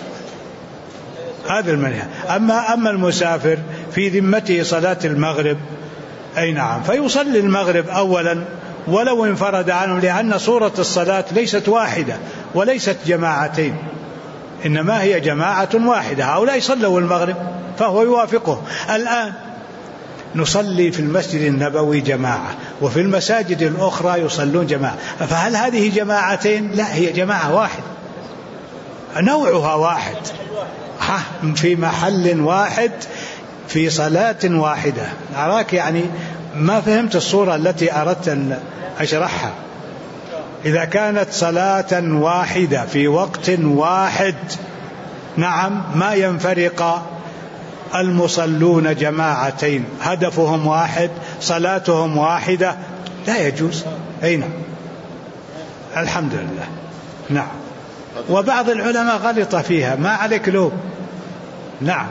هذا المنهي. أما المسافر في ذمته صلاة المغرب أي نعم، فيصلي المغرب أولا ولو انفرد عنه، لأن صورة الصلاة ليست واحدة وليست جماعتين، إنما هي جماعة واحدة، هؤلاء صلوا المغرب فهو يوافقه. الآن نصلي في المسجد النبوي جماعة وفي المساجد الأخرى يصلون جماعة، فهل هذه جماعتين؟ لا، هي جماعة واحد، نوعها واحد، في محل واحد في صلاة واحدة. أراك يعني ما فهمت الصورة التي أردت أن أشرحها. إذا كانت صلاة واحدة في وقت واحد نعم ما ينفرق المصلون جماعتين، هدفهم واحد، صلاتهم واحدة، لا يجوز. أي نعم، الحمد لله. نعم. وبعض العلماء غلط فيها، ما عليك له. نعم.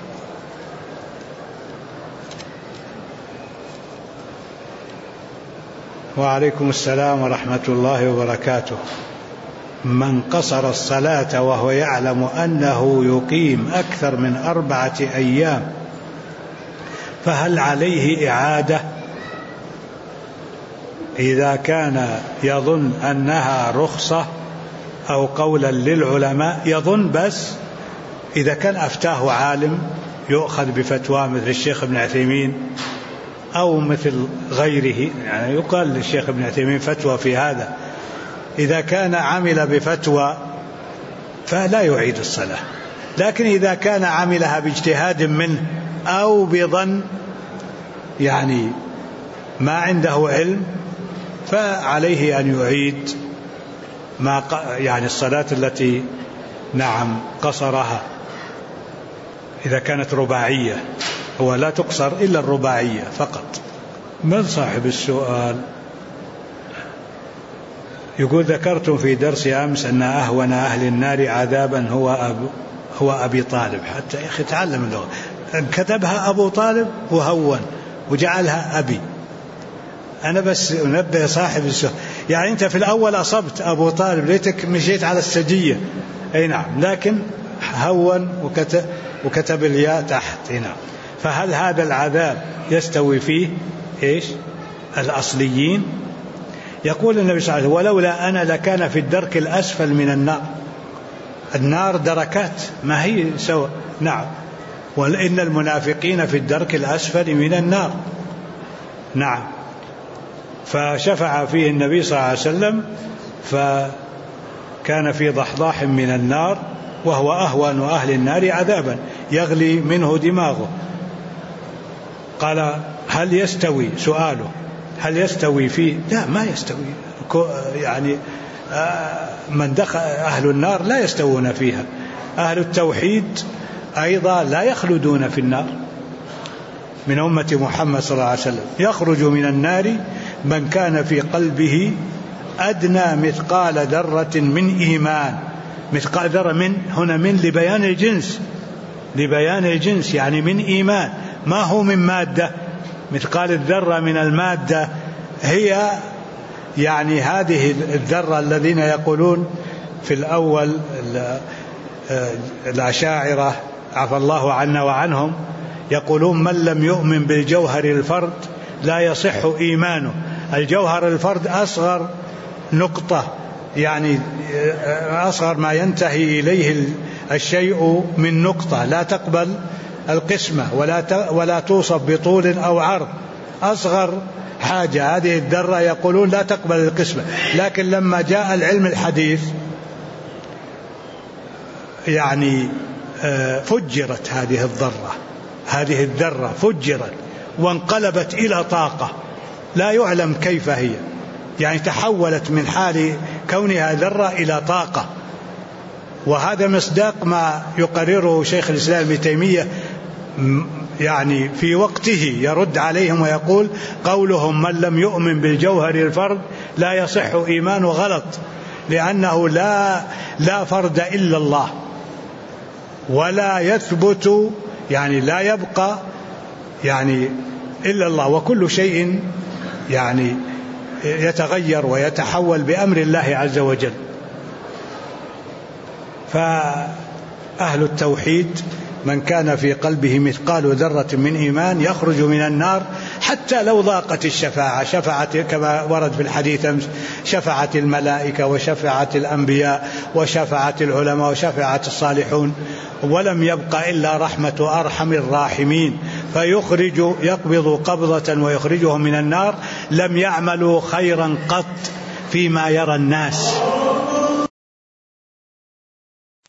وعليكم السلام ورحمة الله وبركاته. من قصر الصلاة وهو يعلم أنه يقيم أكثر من 4 أيام فهل عليه إعادة إذا كان يظن أنها رخصة أو قولا للعلماء؟ يظن بس. إذا كان أفتاه عالم يؤخذ بفتوى مثل الشيخ ابن عثيمين أو مثل غيره، يعني يقال للشيخ ابن عثيمين فتوى في هذا. إذا كان عمل بفتوى فلا يعيد الصلاة. لكن إذا كان عملها باجتهاد منه أو بظن يعني ما عنده علم فعليه أن يعيد يعني الصلاة التي نعم قصرها إذا كانت رباعية. هو لا تقصر إلا الرباعية فقط. من صاحب السؤال؟ يقول ذكرتم في درس أمس أن أهون أهل النار عذابا هو أبي طالب. حتى يا أخي تعلم اللغة. كتبها أبو طالب وهون وجعلها أبي. أنا بس أنبه صاحب السؤال، يعني أنت في الأول أصبت أبو طالب ليتك مشيت على السجية. أي نعم، لكن هون وكتب الياء تحت. أي نعم. فهل هذا العذاب يستوي فيه إيش الأصليين؟ يقول النبي صلى الله عليه وسلم ولولا أنا لكان في الدرك الأسفل من النار. النار دركات ما هي سواء. نعم. وإن المنافقين في الدرك الأسفل من النار. نعم. فشفع فيه النبي صلى الله عليه وسلم فكان في ضحضاح من النار وهو أهون أهل النار عذابا يغلي منه دماغه. قال هل يستوي؟ سؤاله هل يستوي فيه؟ لا ما يستوي. يعني من دخل أهل النار لا يستوون فيها. أهل التوحيد أيضا لا يخلدون في النار من أمة محمد صلى الله عليه وسلم. يخرج من النار من كان في قلبه أدنى مثقال ذرة من إيمان. مثقال ذرة من هنا من لبيان الجنس، لبيان الجنس يعني من إيمان، ما هو من مادة. مثقال الذرة من المادة هي يعني هذه الذرة الذين يقولون في الأول الأشاعرة عفى الله عنا وعنهم يقولون من لم يؤمن بالجوهر الفرد لا يصح إيمانه. الجوهر الفرد أصغر نقطة، يعني أصغر ما ينتهي إليه الشيء من نقطة، لا تقبل القسمة ولا توصف بطول أو عرض. أصغر حاجة هذه الذرة يقولون لا تقبل القسمة. لكن لما جاء العلم الحديث يعني فجرت هذه الذرة فجرت وانقلبت إلى طاقة لا يعلم كيف هي، يعني تحولت من حال كونها ذرة إلى طاقة. وهذا مصداق ما يقرره شيخ الإسلام ابن تيمية يعني في وقته يرد عليهم ويقول قولهم من لم يؤمن بالجوهر الفرد لا يصح إيمانه غلط، لأنه لا فرد إلا الله ولا يثبت يعني لا يبقى يعني إلا الله، وكل شيء يعني يتغير ويتحول بأمر الله عز وجل. فأهل التوحيد من كان في قلبه مثقال ذرة من إيمان يخرج من النار حتى لو ضاقت الشفاعة. شفعت كما ورد في الحديث شفعت الملائكة وشفعت الأنبياء وشفعت العلماء وشفعت الصالحون، ولم يبق إلا رحمة أرحم الراحمين، يقبض قبضة ويخرجهم من النار لم يعملوا خيرا قط فيما يرى الناس.